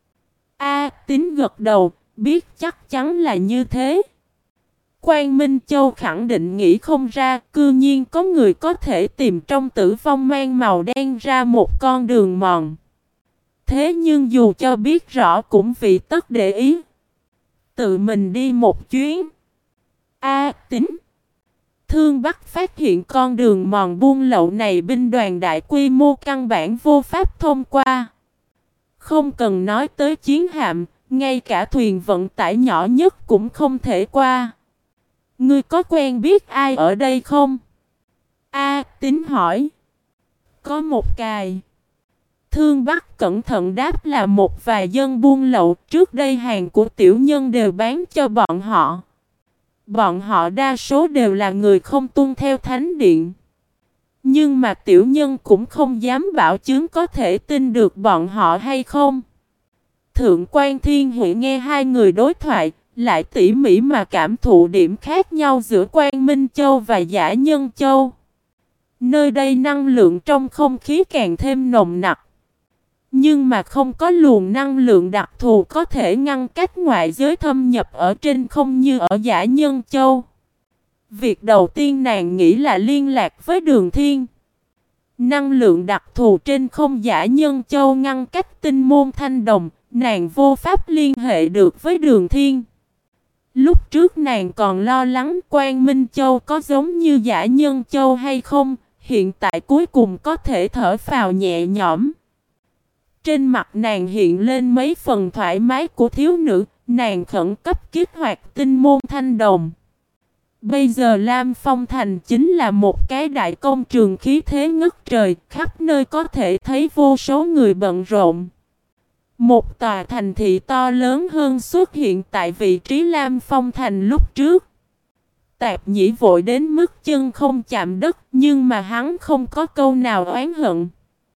A Tín gật đầu, biết chắc chắn là như thế. Quang Minh Châu khẳng định nghĩ không ra, cư nhiên có người có thể tìm trong tử vong mang màu đen ra một con đường mòn. Thế nhưng dù cho biết rõ cũng vì tất để ý, tự mình đi một chuyến. A Tín, Thương Bắc phát hiện con đường mòn buôn lậu này binh đoàn đại quy mô căn bản vô pháp thông qua. Không cần nói tới chiến hạm, ngay cả thuyền vận tải nhỏ nhất cũng không thể qua. Ngươi có quen biết ai ở đây không? A Tín hỏi. Có một cài. Thương Bắc cẩn thận đáp là một vài dân buôn lậu, trước đây hàng của tiểu nhân đều bán cho bọn họ. Bọn họ đa số đều là người không tuân theo thánh điện. Nhưng mà tiểu nhân cũng không dám bảo chứng có thể tin được bọn họ hay không. Thượng quan Thiên Huệ nghe hai người đối thoại, lại tỉ mỉ mà cảm thụ điểm khác nhau giữa Quang Minh Châu và Dã Nhân Châu. Nơi đây năng lượng trong không khí càng thêm nồng nặc. Nhưng mà không có luồng năng lượng đặc thù có thể ngăn cách ngoại giới thâm nhập ở trên không như ở Dã Nhân Châu. Việc đầu tiên nàng nghĩ là liên lạc với Đường Thiên. Năng lượng đặc thù trên không Dã Nhân Châu ngăn cách tinh môn thanh đồng, nàng vô pháp liên hệ được với Đường Thiên. Lúc trước nàng còn lo lắng Quang Minh Châu có giống như Dã Nhân Châu hay không, hiện tại cuối cùng có thể thở phào nhẹ nhõm. Trên mặt nàng hiện lên mấy phần thoải mái của thiếu nữ, nàng khẩn cấp kích hoạt tinh môn thanh đồng. Bây giờ Lam Phong Thành chính là một cái đại công trường khí thế ngất trời, khắp nơi có thể thấy vô số người bận rộn. Một tòa thành thị to lớn hơn xuất hiện tại vị trí Lam Phong Thành lúc trước. Tạp Nhĩ vội đến mức chân không chạm đất, nhưng mà hắn không có câu nào oán hận.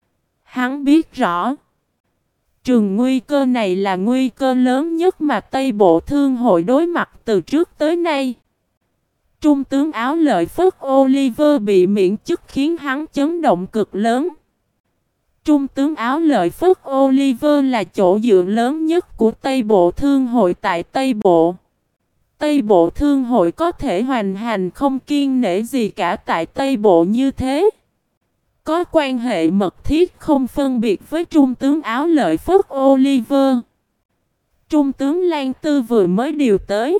Hắn biết rõ, trường nguy cơ này là nguy cơ lớn nhất mà Tây Bộ Thương hội đối mặt từ trước tới nay. Trung tướng áo lợi Phất Oliver bị miễn chức khiến hắn chấn động cực lớn. Trung tướng áo lợi Phất Oliver là chỗ dựa lớn nhất của Tây Bộ Thương hội tại Tây Bộ. Tây Bộ Thương hội có thể hoành hành không kiêng nể gì cả tại Tây Bộ như thế. Có quan hệ mật thiết không phân biệt với Trung tướng áo lợi Phất Oliver. Trung tướng Lan Tư vừa mới điều tới.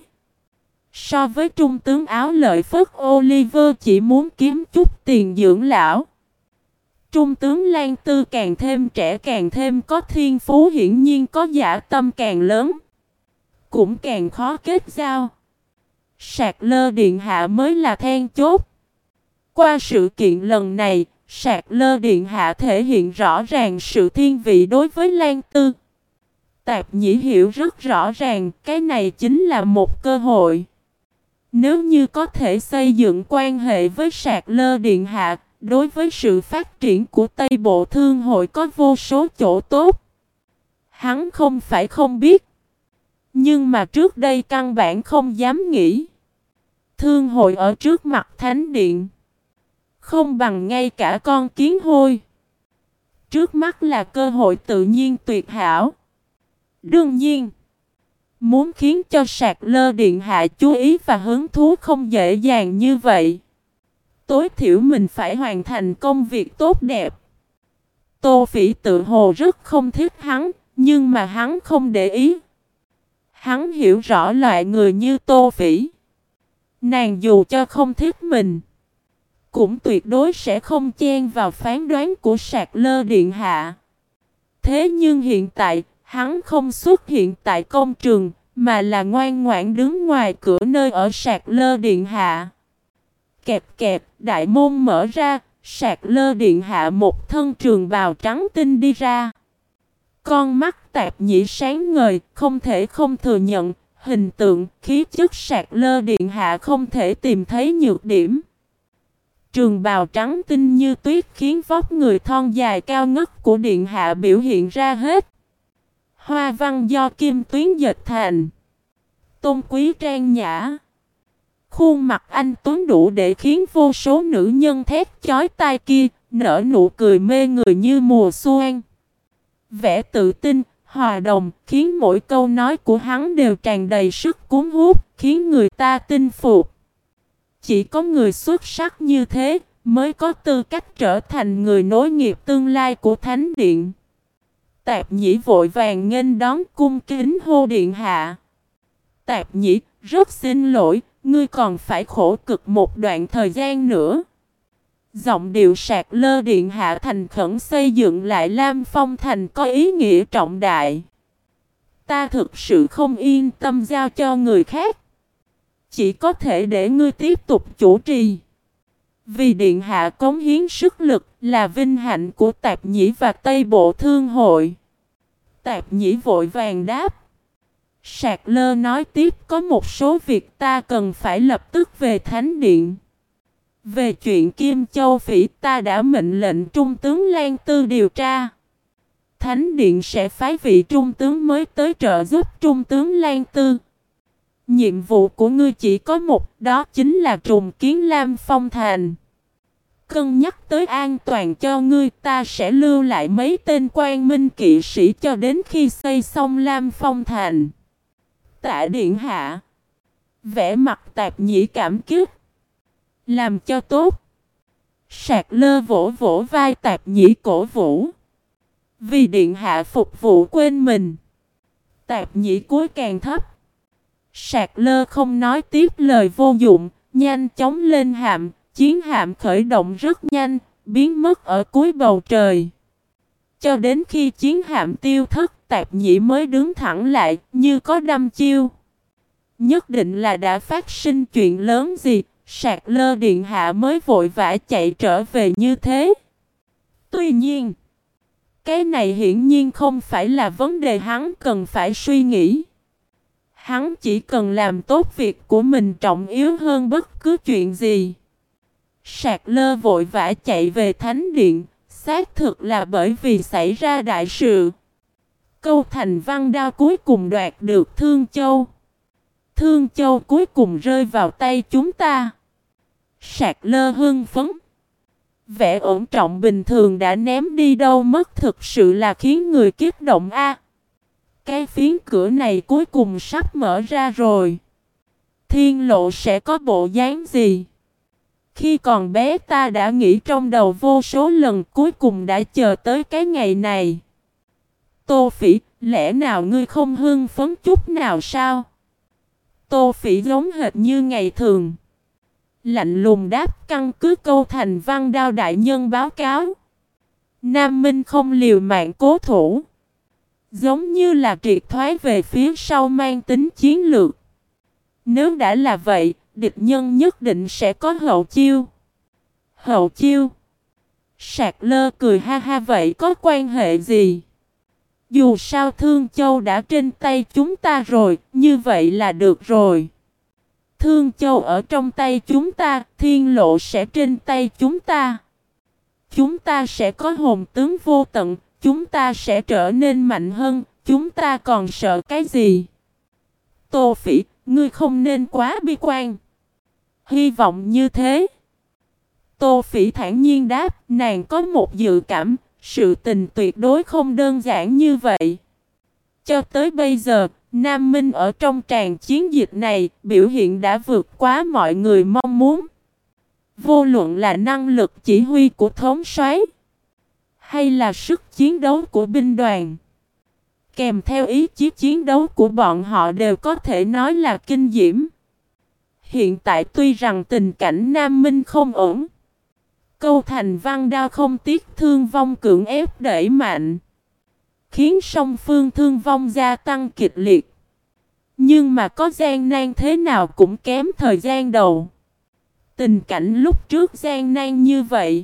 So với Trung tướng áo lợi Phất Oliver chỉ muốn kiếm chút tiền dưỡng lão. Trung tướng Lan Tư càng thêm trẻ càng thêm có thiên phú, hiển nhiên có dã tâm càng lớn, cũng càng khó kết giao. Sạc Lơ Điện Hạ mới là then chốt. Qua sự kiện lần này, Sạc Lơ Điện Hạ thể hiện rõ ràng sự thiên vị đối với Lan Tư. Tạp Nhĩ hiểu rất rõ ràng cái này chính là một cơ hội. Nếu như có thể xây dựng quan hệ với Sạc Lơ Điện Hạ, đối với sự phát triển của Tây Bộ Thương hội có vô số chỗ tốt. Hắn không phải không biết, nhưng mà trước đây căn bản không dám nghĩ. Thương hội ở trước mặt Thánh Điện, không bằng ngay cả con kiến hôi. Trước mắt là cơ hội tự nhiên tuyệt hảo. Đương nhiên, muốn khiến cho Sạc Lơ Điện Hạ chú ý và hứng thú không dễ dàng như vậy. Tối thiểu mình phải hoàn thành công việc tốt đẹp. Tô Phỉ tự hồ rất không thích hắn, nhưng mà hắn không để ý. Hắn hiểu rõ loại người như Tô Phỉ. Nàng dù cho không thích mình, cũng tuyệt đối sẽ không chen vào phán đoán của Sạc Lơ Điện Hạ. Thế nhưng hiện tại, hắn không xuất hiện tại công trường, mà là ngoan ngoãn đứng ngoài cửa nơi ở Sạc Lơ Điện Hạ. Kẹp kẹp, đại môn mở ra, Sạc Lơ Điện Hạ một thân trường bào trắng tinh đi ra. Con mắt Tạp Nhĩ sáng ngời, không thể không thừa nhận, hình tượng, khí chất Sạc Lơ Điện Hạ không thể tìm thấy nhược điểm. Trường bào trắng tinh như tuyết khiến vóc người thon dài cao ngất của Điện Hạ biểu hiện ra hết. Hoa văn do kim tuyến dệt thành, tôn quý trang nhã. Khuôn mặt anh tuấn đủ để khiến vô số nữ nhân thét chói tai kia nở nụ cười mê người như mùa xuân. Vẻ tự tin, hòa đồng khiến mỗi câu nói của hắn đều tràn đầy sức cuốn hút, khiến người ta tin phục. Chỉ có người xuất sắc như thế mới có tư cách trở thành người nối nghiệp tương lai của Thánh Điện. Tạp Nhĩ vội vàng nghênh đón cung kính hô Điện Hạ. Tạp Nhĩ, rất xin lỗi, ngươi còn phải khổ cực một đoạn thời gian nữa. Giọng điệu Sạc Lơ Điện Hạ thành khẩn xây dựng lại Lam Phong Thành có ý nghĩa trọng đại. Ta thực sự không yên tâm giao cho người khác. Chỉ có thể để ngươi tiếp tục chủ trì. Vì Điện Hạ cống hiến sức lực là vinh hạnh của Tạp Nhĩ và Tây Bộ Thương hội. Tạp Nhĩ vội vàng đáp. Sạc Lơ nói tiếp, có một số việc ta cần phải lập tức về Thánh Điện. Về chuyện Kim Châu Phỉ ta đã mệnh lệnh Trung tướng Lan Tư điều tra. Thánh Điện sẽ phái vị Trung tướng mới tới trợ giúp Trung tướng Lan Tư. Nhiệm vụ của ngươi chỉ có một, đó chính là trùng kiến Lam Phong Thành. Cân nhắc tới an toàn cho ngươi, ta sẽ lưu lại mấy tên quan minh kỵ sĩ cho đến khi xây xong Lam Phong Thành. Tạ Điện Hạ. Vẻ mặt Tạp Nhĩ cảm kích. Làm cho tốt. Sạc Lơ vỗ vỗ vai Tạp Nhĩ cổ vũ. Vì Điện Hạ phục vụ quên mình. Tạp Nhĩ cúi càng thấp. Sạc Lơ không nói tiếp lời vô dụng, nhanh chóng lên hạm, chiến hạm khởi động rất nhanh, biến mất ở cuối bầu trời. Cho đến khi chiến hạm tiêu thất, Tạp Nhĩ mới đứng thẳng lại, như có đăm chiêu. Nhất định là đã phát sinh chuyện lớn gì, Sạc Lơ Điện Hạ mới vội vã chạy trở về như thế. Tuy nhiên, cái này hiển nhiên không phải là vấn đề hắn cần phải suy nghĩ. Hắn chỉ cần làm tốt việc của mình trọng yếu hơn bất cứ chuyện gì. Sạc Lơ vội vã chạy về Thánh Điện, xác thực là bởi vì xảy ra đại sự. Câu Thành Văn Đao cuối cùng đoạt được Thương Châu. Thương Châu cuối cùng rơi vào tay chúng ta. Sạc Lơ hưng phấn. Vẻ ổn trọng bình thường đã ném đi đâu mất, thực sự là khiến người kiếp động a. Cái phiến cửa này cuối cùng sắp mở ra rồi. Thiên Lộ sẽ có bộ dáng gì? Khi còn bé ta đã nghĩ trong đầu vô số lần, cuối cùng đã chờ tới cái ngày này. Tô Phỉ, lẽ nào ngươi không hưng phấn chút nào sao? Tô Phỉ giống hệt như ngày thường. Lạnh lùng đáp, căn cứ Câu Thành Văn Đao đại nhân báo cáo. Nam Minh không liều mạng cố thủ. Giống như là triệt thoái về phía sau mang tính chiến lược. Nếu đã là vậy, địch nhân nhất định sẽ có hậu chiêu. Hậu chiêu? Sạc Lơ cười ha ha, vậy có quan hệ gì? Dù sao Thương Châu đã trên tay chúng ta rồi, như vậy là được rồi. Thương Châu ở trong tay chúng ta, Thiên Lộ sẽ trên tay chúng ta. Chúng ta sẽ có hồn tướng vô tận, chúng ta sẽ trở nên mạnh hơn, chúng ta còn sợ cái gì? Tô Phỉ, ngươi không nên quá bi quan. Hy vọng như thế. Tô Phỉ thản nhiên đáp, nàng có một dự cảm, sự tình tuyệt đối không đơn giản như vậy. Cho tới bây giờ, Nam Minh ở trong tràng chiến dịch này, biểu hiện đã vượt quá mọi người mong muốn. Vô luận là năng lực chỉ huy của thống soái, hay là sức chiến đấu của binh đoàn, kèm theo ý chí chiến đấu của bọn họ đều có thể nói là kinh diễm. Hiện tại tuy rằng tình cảnh Nam Minh không ổn, Câu Thành Văn Đao không tiếc thương vong cưỡng ép đẩy mạnh, khiến song phương thương vong gia tăng kịch liệt. Nhưng mà có gian nan thế nào cũng kém thời gian đầu. Tình cảnh lúc trước gian nan như vậy,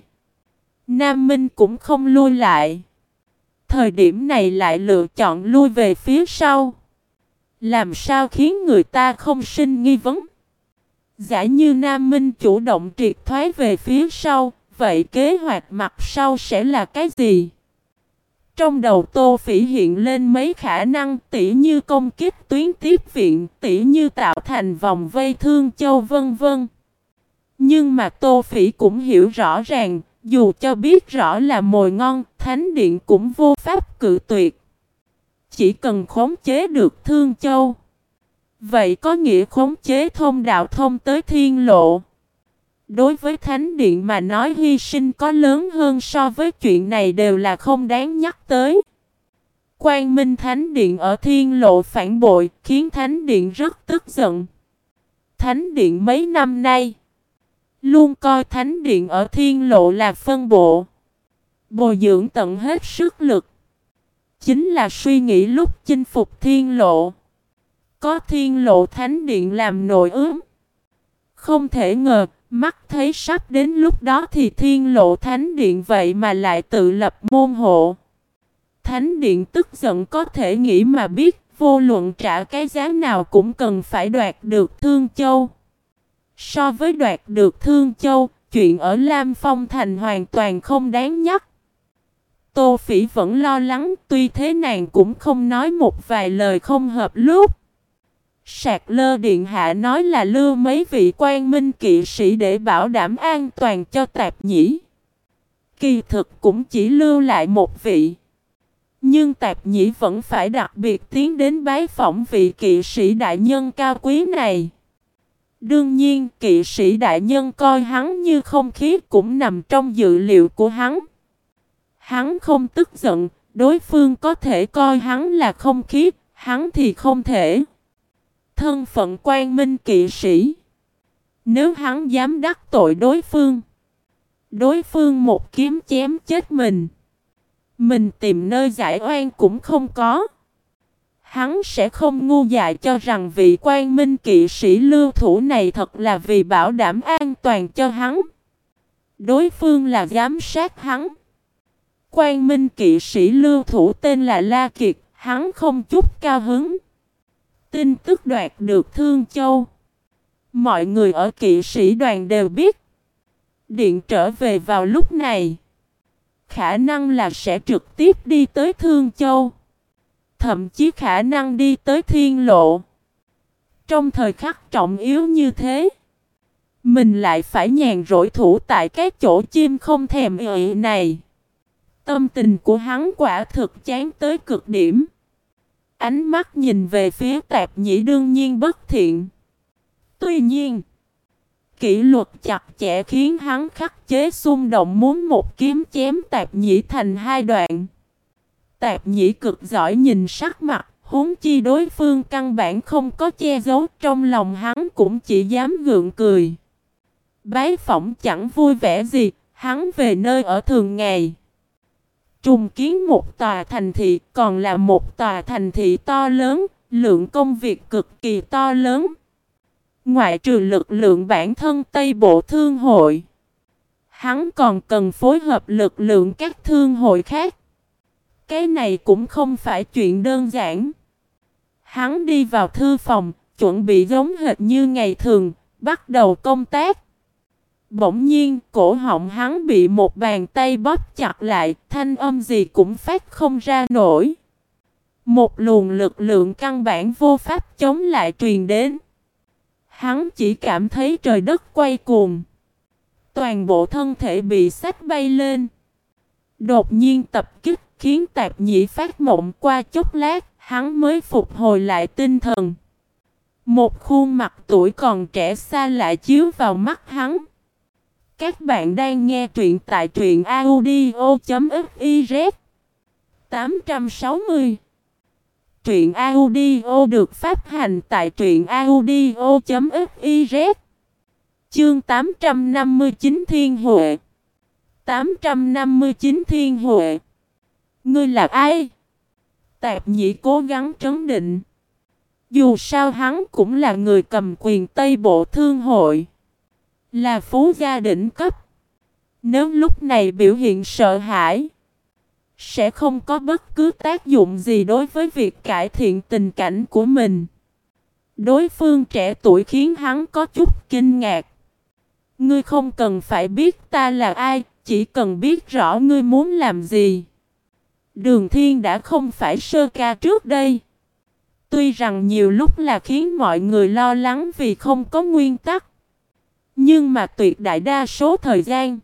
Nam Minh cũng không lui lại. Thời điểm này lại lựa chọn lui về phía sau. Làm sao khiến người ta không sinh nghi vấn? Giả như Nam Minh chủ động triệt thoái về phía sau, vậy kế hoạch mặt sau sẽ là cái gì? Trong đầu Tô Phỉ hiện lên mấy khả năng, tỉ như công kích tuyến tiếp viện, tỉ như tạo thành vòng vây Thương Châu vân vân. Nhưng mà Tô Phỉ cũng hiểu rõ ràng, dù cho biết rõ là mồi ngon, Thánh Điện cũng vô pháp cự tuyệt. Chỉ cần khống chế được Thương Châu, vậy có nghĩa khống chế thông đạo thông tới Thiên Lộ. Đối với Thánh Điện mà nói, hy sinh có lớn hơn so với chuyện này đều là không đáng nhắc tới. Quang Minh Thánh Điện ở Thiên Lộ phản bội, khiến Thánh Điện rất tức giận. Thánh Điện mấy năm nay luôn coi Thánh Điện ở Thiên Lộ là phân bộ, bồi dưỡng tận hết sức lực, chính là suy nghĩ lúc chinh phục Thiên Lộ, có Thiên Lộ Thánh Điện làm nội ướm. Không thể ngờ, mắt thấy sắp đến lúc đó thì Thiên Lộ Thánh Điện vậy mà lại tự lập môn hộ. Thánh Điện tức giận có thể nghĩ mà biết, vô luận trả cái giá nào cũng cần phải đoạt được Thương Châu. So với đoạt được Thương Châu, chuyện ở Lam Phong Thành hoàn toàn không đáng nhắc. Tô Phỉ vẫn lo lắng, tuy thế nàng cũng không nói một vài lời không hợp lúc. Sạc Lơ Điện Hạ nói là lưu mấy vị quan minh kỵ sĩ để bảo đảm an toàn cho Tạp Nhĩ. Kỳ thực cũng chỉ lưu lại một vị. Nhưng Tạp Nhĩ vẫn phải đặc biệt tiến đến bái phỏng vị kỵ sĩ đại nhân cao quý này. Đương nhiên, kỵ sĩ đại nhân coi hắn như không khí cũng nằm trong dự liệu của hắn. Hắn không tức giận, đối phương có thể coi hắn là không khí, hắn thì không thể. Thân phận quan minh kỵ sĩ, nếu hắn dám đắc tội đối phương, đối phương một kiếm chém chết mình, Mình tìm nơi giải oan cũng không có. Hắn sẽ không ngu dại cho rằng vị quan minh kỵ sĩ lưu thủ này thật là vì bảo đảm an toàn cho hắn. Đối phương là giám sát hắn. Quan minh kỵ sĩ lưu thủ tên là La Kiệt, hắn không chút cao hứng. Tin tức đoạt được Thương Châu. Mọi người ở kỵ sĩ đoàn đều biết. Điện trở về vào lúc này. Khả năng là sẽ trực tiếp đi tới Thương Châu. Thậm chí khả năng đi tới Thiên Lộ. Trong thời khắc trọng yếu như thế, mình lại phải nhàn rỗi thủ tại cái chỗ chim không thèm ị này. Tâm tình của hắn quả thực chán tới cực điểm. Ánh mắt nhìn về phía Tạp Nhĩ đương nhiên bất thiện. Tuy nhiên, kỷ luật chặt chẽ khiến hắn khắc chế xung động muốn một kiếm chém Tạp Nhĩ thành hai đoạn. Tạp Nhĩ cực giỏi nhìn sắc mặt, huống chi đối phương căn bản không có che giấu, trong lòng hắn cũng chỉ dám gượng cười. Bái phỏng chẳng vui vẻ gì, hắn về nơi ở thường ngày. Trùng kiến một tòa thành thị, còn là một tòa thành thị to lớn, lượng công việc cực kỳ to lớn. Ngoại trừ lực lượng bản thân Tây Bộ Thương hội, hắn còn cần phối hợp lực lượng các thương hội khác. Cái này cũng không phải chuyện đơn giản. Hắn đi vào thư phòng, chuẩn bị giống hệt như ngày thường, bắt đầu công tác. Bỗng nhiên, cổ họng hắn bị một bàn tay bóp chặt lại, thanh âm gì cũng phát không ra nổi. Một luồng lực lượng căn bản vô pháp chống lại truyền đến. Hắn chỉ cảm thấy trời đất quay cuồng. Toàn bộ thân thể bị xách bay lên. Đột nhiên tập kích khiến Tạp Nhĩ phát mộng, qua chốc lát, hắn mới phục hồi lại tinh thần. Một khuôn mặt tuổi còn trẻ xa lạ chiếu vào mắt hắn. Các bạn đang nghe truyện tại truyện audio chấm fiz. tám trăm sáu mươi. Truyện audio được phát hành tại truyện audio chấm fiz. Chương tám trăm năm mươi chín Thiên Huệ. tám trăm năm mươi chín Thiên Huệ. Ngươi là ai? Tạp Nhĩ cố gắng trấn định. Dù sao hắn cũng là người cầm quyền Tây Bộ Thương hội, là phú gia đỉnh cấp. Nếu lúc này biểu hiện sợ hãi, sẽ không có bất cứ tác dụng gì đối với việc cải thiện tình cảnh của mình. Đối phương trẻ tuổi khiến hắn có chút kinh ngạc. Ngươi không cần phải biết ta là ai, chỉ cần biết rõ ngươi muốn làm gì. Đường Thiên đã không phải sơ ca trước đây. Tuy rằng nhiều lúc là khiến mọi người lo lắng vì không có nguyên tắc, nhưng mà tuyệt đại đa số thời gian,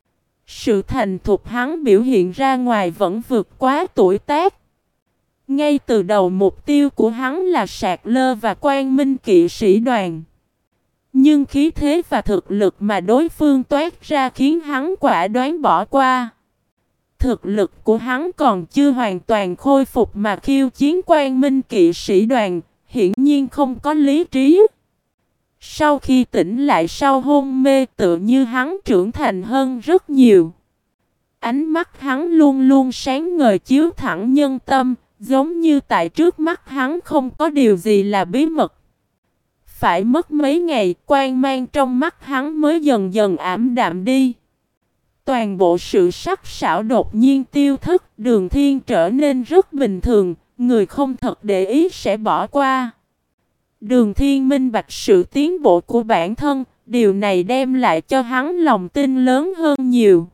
sự thành thục hắn biểu hiện ra ngoài vẫn vượt quá tuổi tác. Ngay từ đầu mục tiêu của hắn là Sạc Lơ và Quang Minh kỵ sĩ đoàn. Nhưng khí thế và thực lực mà đối phương toát ra khiến hắn quả đoán bỏ qua. Thực lực của hắn còn chưa hoàn toàn khôi phục mà khiêu chiến Quang Minh kỵ sĩ đoàn, hiển nhiên không có lý trí. Sau khi tỉnh lại sau hôn mê, tự như hắn trưởng thành hơn rất nhiều. Ánh mắt hắn luôn luôn sáng ngời chiếu thẳng nhân tâm, giống như tại trước mắt hắn không có điều gì là bí mật. Phải mất mấy ngày, quang mang trong mắt hắn mới dần dần ảm đạm đi. Toàn bộ sự sắc sảo đột nhiên tiêu thất, Đường Thiên trở nên rất bình thường, người không thật để ý sẽ bỏ qua. Đường Thiên minh bạch sự tiến bộ của bản thân, điều này đem lại cho hắn lòng tin lớn hơn nhiều.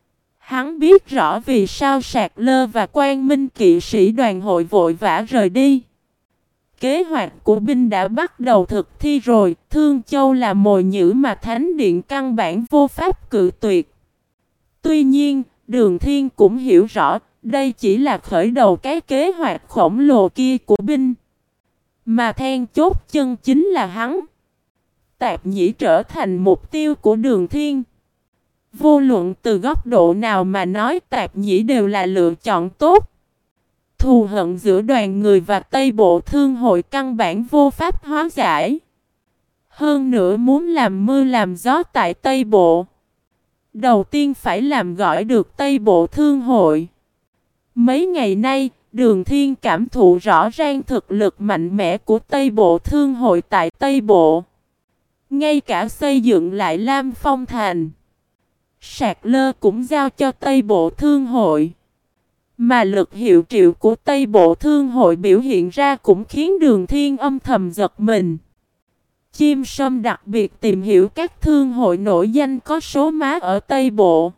Hắn biết rõ vì sao Sạc Lơ và Quang Minh kỵ sĩ đoàn hội vội vã rời đi. Kế hoạch của binh đã bắt đầu thực thi rồi, Thương Châu là mồi nhử mà Thánh Điện căn bản vô pháp cự tuyệt. Tuy nhiên, Đường Thiên cũng hiểu rõ, đây chỉ là khởi đầu cái kế hoạch khổng lồ kia của binh. Mà then chốt chân chính là hắn. Tạp Nhĩ trở thành mục tiêu của Đường Thiên. Vô luận từ góc độ nào mà nói, Tạp Nhĩ đều là lựa chọn tốt. Thù hận giữa đoàn người và Tây Bộ Thương hội căn bản vô pháp hóa giải. Hơn nữa muốn làm mưa làm gió tại Tây Bộ, đầu tiên phải làm gọi được Tây Bộ Thương hội. Mấy ngày nay, Đường Thiên cảm thụ rõ ràng thực lực mạnh mẽ của Tây Bộ Thương hội tại Tây Bộ. Ngay cả xây dựng lại Lam Phong Thành, Sạc Lơ cũng giao cho Tây Bộ Thương hội. Mà lực hiệu triệu của Tây Bộ Thương hội biểu hiện ra cũng khiến Đường Thiên âm thầm giật mình. Chim Sâm đặc biệt tìm hiểu các thương hội nổi danh có số má ở Tây Bộ.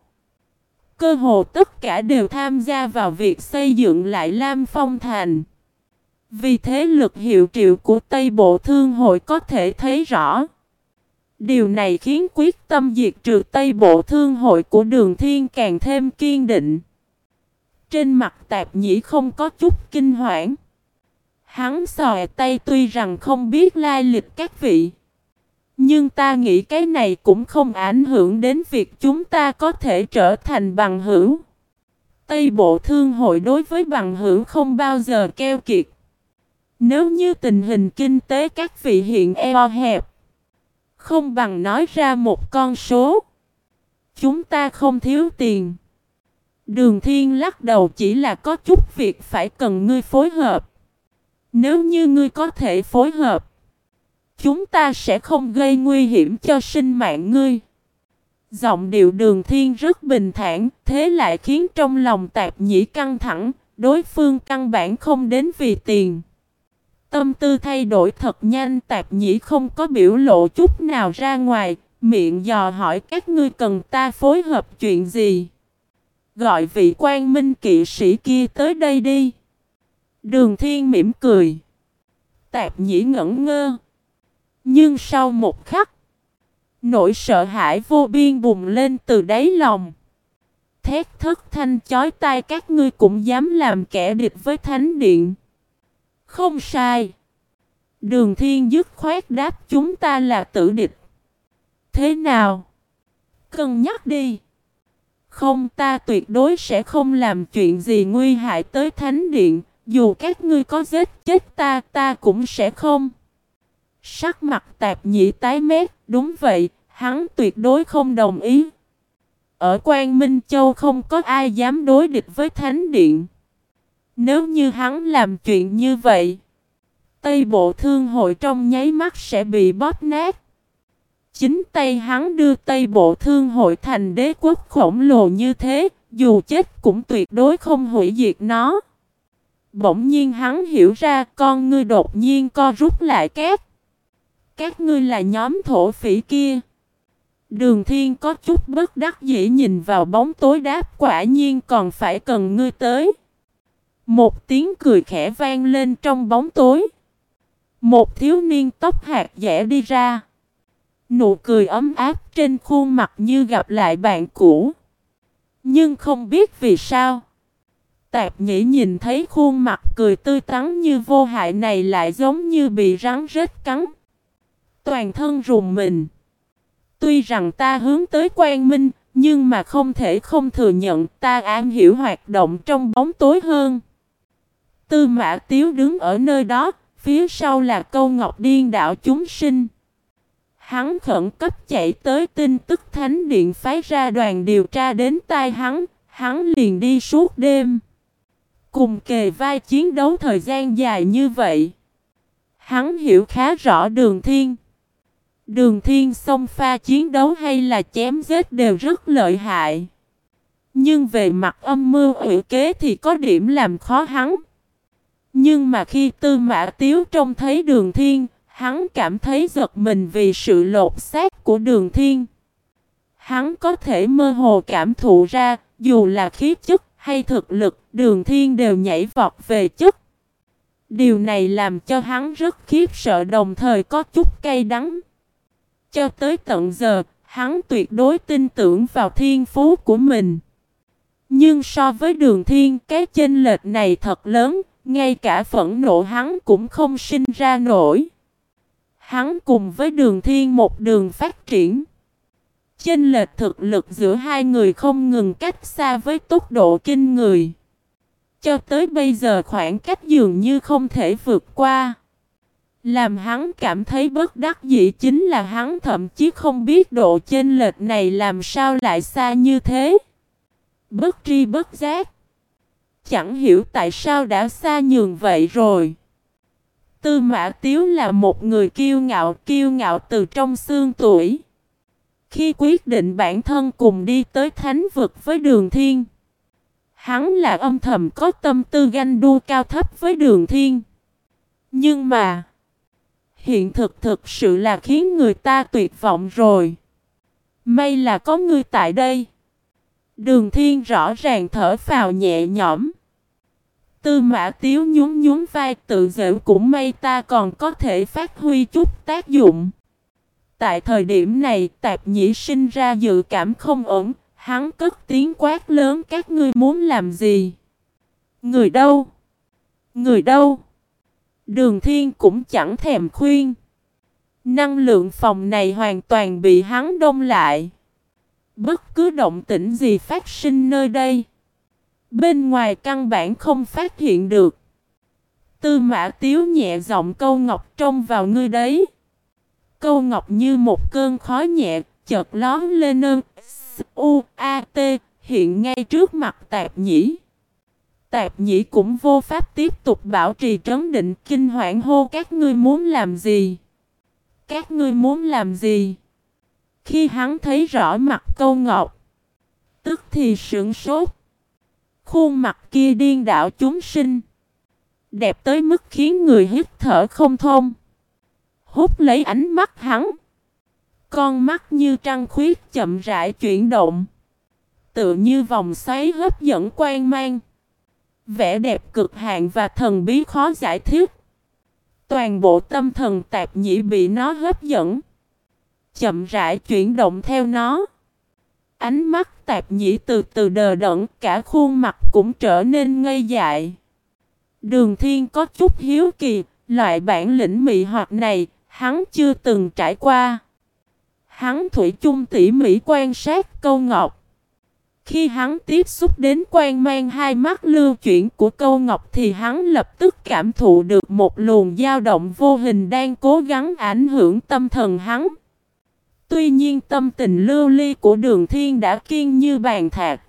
Cơ hồ tất cả đều tham gia vào việc xây dựng lại Lam Phong Thành. Vì thế lực hiệu triệu của Tây Bộ Thương hội có thể thấy rõ. Điều này khiến quyết tâm diệt trừ Tây Bộ Thương hội của Đường Thiên càng thêm kiên định. Trên mặt Tạp Nhĩ không có chút kinh hoảng. Hắn xòe tay, tuy rằng không biết lai lịch các vị, nhưng ta nghĩ cái này cũng không ảnh hưởng đến việc chúng ta có thể trở thành bằng hữu. Tây Bộ Thương hội đối với bằng hữu không bao giờ keo kiệt. Nếu như tình hình kinh tế các vị hiện eo hẹp, không bằng nói ra một con số. Chúng ta không thiếu tiền. Đường Thiên lắc đầu, chỉ là có chút việc phải cần ngươi phối hợp. Nếu như ngươi có thể phối hợp, chúng ta sẽ không gây nguy hiểm cho sinh mạng ngươi. Giọng điệu Đường Thiên rất bình thản, thế lại khiến trong lòng Tạp Nhĩ căng thẳng, đối phương căn bản không đến vì tiền. Tâm tư thay đổi thật nhanh, Tạp Nhĩ không có biểu lộ chút nào ra ngoài, miệng dò hỏi các ngươi cần ta phối hợp chuyện gì. Gọi vị Quang Minh kỵ sĩ kia tới đây đi. Đường Thiên mỉm cười. Tạp Nhĩ ngẩn ngơ. Nhưng sau một khắc, nỗi sợ hãi vô biên bùng lên từ đáy lòng. Thét thất thanh chói tai, các ngươi cũng dám làm kẻ địch với Thánh Điện. Không sai. Đường Thiên dứt khoát đáp, chúng ta là tử địch. Thế nào? Cân nhắc đi. Không, ta tuyệt đối sẽ không làm chuyện gì nguy hại tới Thánh Điện. Dù các ngươi có giết chết ta, ta cũng sẽ không. Sắc mặt Tạp Nhĩ tái mét. Đúng vậy, hắn tuyệt đối không đồng ý. Ở Quang Minh Châu không có ai dám đối địch với Thánh Điện. Nếu như hắn làm chuyện như vậy, Tây Bộ Thương hội trong nháy mắt sẽ bị bóp nát. Chính tay hắn đưa Tây Bộ Thương hội thành đế quốc khổng lồ như thế, dù chết cũng tuyệt đối không hủy diệt nó. Bỗng nhiên hắn hiểu ra, con ngươi đột nhiên co rút lại. Các Các ngươi là nhóm thổ phỉ kia. Đường Thiên có chút bất đắc dĩ nhìn vào bóng tối đáp, quả nhiên còn phải cần ngươi tới. Một tiếng cười khẽ vang lên trong bóng tối. Một thiếu niên tóc hạt dẻ đi ra. Nụ cười ấm áp trên khuôn mặt như gặp lại bạn cũ. Nhưng không biết vì sao, Tạp Nhĩ nhìn thấy khuôn mặt cười tươi tắn như vô hại này lại giống như bị rắn rết cắn. Toàn thân rùng mình. Tuy rằng ta hướng tới Quang Minh, nhưng mà không thể không thừa nhận ta am hiểu hoạt động trong bóng tối hơn. Tư Mã Tiếu đứng ở nơi đó, phía sau là Câu Ngọc điên đảo chúng sinh. Hắn khẩn cấp chạy tới, tin tức Thánh Điện phái ra đoàn điều tra đến tai hắn, hắn liền đi suốt đêm. Cùng kề vai chiến đấu thời gian dài như vậy, hắn hiểu khá rõ Đường Thiên. Đường Thiên xông pha chiến đấu hay là chém giết đều rất lợi hại. Nhưng về mặt âm mưu ủy kế thì có điểm làm khó hắn. Nhưng mà khi Tư Mã Tiếu trông thấy Đường Thiên, hắn cảm thấy giật mình vì sự lột xác của Đường Thiên. Hắn có thể mơ hồ cảm thụ ra, dù là khí chất hay thực lực, Đường Thiên đều nhảy vọt về chất. Điều này làm cho hắn rất khiếp sợ, đồng thời có chút cay đắng. Cho tới tận giờ, hắn tuyệt đối tin tưởng vào thiên phú của mình. Nhưng so với Đường Thiên, cái chênh lệch này thật lớn, ngay cả phẫn nộ hắn cũng không sinh ra nổi. Hắn cùng với Đường Thiên một đường phát triển. Chênh lệch thực lực giữa hai người không ngừng cách xa với tốc độ kinh người. Cho tới bây giờ khoảng cách dường như không thể vượt qua. Làm hắn cảm thấy bất đắc dĩ chính là hắn thậm chí không biết độ chênh lệch này làm sao lại xa như thế. Bất tri bất giác, chẳng hiểu tại sao đã xa nhường vậy rồi. Tư Mã Tiếu là một người kiêu ngạo, kiêu ngạo từ trong xương tủy. Khi quyết định bản thân cùng đi tới thánh vực với Đường Thiên, hắn là âm thầm có tâm tư ganh đua cao thấp với Đường Thiên. Nhưng mà, hiện thực thực sự là khiến người ta tuyệt vọng rồi. May là có ngươi tại đây. Đường Thiên rõ ràng thở phào nhẹ nhõm. Tư Mã Tiếu nhún nhún vai tự giễu, cũng may ta còn có thể phát huy chút tác dụng. Tại thời điểm này, Tạp Nhĩ sinh ra dự cảm không ổn, hắn cất tiếng quát lớn: các ngươi muốn làm gì? Người đâu? Người đâu? Đường Thiên cũng chẳng thèm khuyên. Năng lượng phòng này hoàn toàn bị hắn đông lại. Bất cứ động tĩnh gì phát sinh nơi đây, bên ngoài căn bản không phát hiện được. Tư Mã Tiếu nhẹ giọng: Câu Ngọc trông vào ngươi đấy. Câu Ngọc như một cơn khói nhẹ, chợt lóm lên ơn u a t hiện ngay trước mặt Tạp Nhĩ. Tạp Nhĩ cũng vô pháp tiếp tục bảo trì trấn định, kinh hoảng hô: các ngươi muốn làm gì? Các ngươi muốn làm gì? Khi hắn thấy rõ mặt Câu Ngọc, tức thì sửng sốt. Khuôn mặt kia điên đảo chúng sinh, đẹp tới mức khiến người hít thở không thông, hút lấy ánh mắt hắn. Con mắt như trăng khuyết chậm rãi chuyển động, tựa như vòng xoáy hấp dẫn quan mang. Vẻ đẹp cực hạn và thần bí khó giải thích. Toàn bộ tâm thần Tạp Nhĩ bị nó hấp dẫn, chậm rãi chuyển động theo nó. Ánh mắt Tạp Nhĩ từ từ đờ đẫn, cả khuôn mặt cũng trở nên ngây dại. Đường Thiên có chút hiếu kỳ, loại bản lĩnh mị hoặc này, hắn chưa từng trải qua. Hắn thủy chung tỉ mỉ quan sát Câu Ngọc. Khi hắn tiếp xúc đến quang mang hai mắt lưu chuyển của Câu Ngọc thì hắn lập tức cảm thụ được một luồng dao động vô hình đang cố gắng ảnh hưởng tâm thần hắn. Tuy nhiên tâm tình lưu ly của Đường Thiên đã kiên như bàn thạch.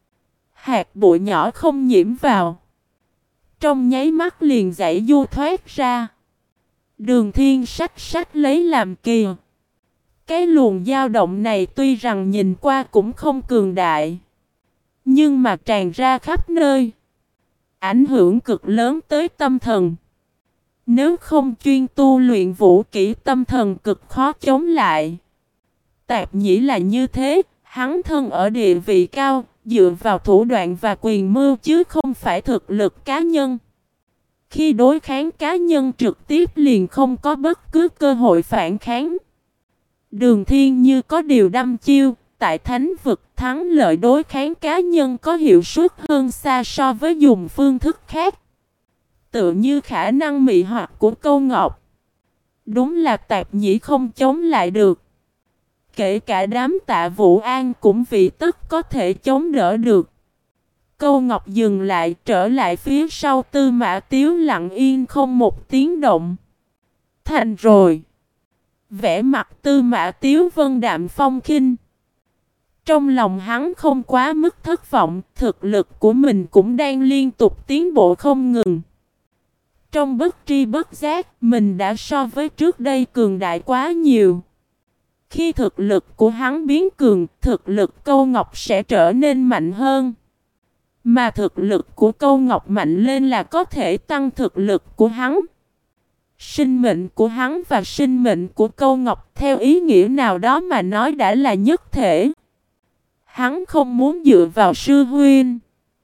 Hạt bụi nhỏ không nhiễm vào, trong nháy mắt liền dãy du thoát ra. Đường Thiên sách sách lấy làm kỳ. Cái luồng dao động này tuy rằng nhìn qua cũng không cường đại, nhưng mà tràn ra khắp nơi, ảnh hưởng cực lớn tới tâm thần. Nếu không chuyên tu luyện vũ kỹ, tâm thần cực khó chống lại. Tạp Nhĩ là như thế, hắn thân ở địa vị cao, dựa vào thủ đoạn và quyền mưu chứ không phải thực lực cá nhân. Khi đối kháng cá nhân trực tiếp liền không có bất cứ cơ hội phản kháng. Đường Thiên như có điều đăm chiêu, tại thánh vực thắng lợi đối kháng cá nhân có hiệu suất hơn xa so với dùng phương thức khác. Tựa như khả năng mị hoặc của Câu Ngọc, đúng là Tạp Nhĩ không chống lại được. Kể cả đám Tạ Vũ An cũng vì tất có thể chống đỡ được. Câu Ngọc dừng lại, trở lại phía sau Tư Mã Tiếu lặng yên không một tiếng động. Thành rồi. Vẻ mặt Tư Mã Tiếu vân đạm phong khinh. Trong lòng hắn không quá mức thất vọng, thực lực của mình cũng đang liên tục tiến bộ không ngừng. Trong bất tri bất giác, mình đã so với trước đây cường đại quá nhiều. Khi thực lực của hắn biến cường, thực lực Câu Ngọc sẽ trở nên mạnh hơn. Mà thực lực của Câu Ngọc mạnh lên là có thể tăng thực lực của hắn. Sinh mệnh của hắn và sinh mệnh của Câu Ngọc theo ý nghĩa nào đó mà nói đã là nhất thể. Hắn không muốn dựa vào sư huynh.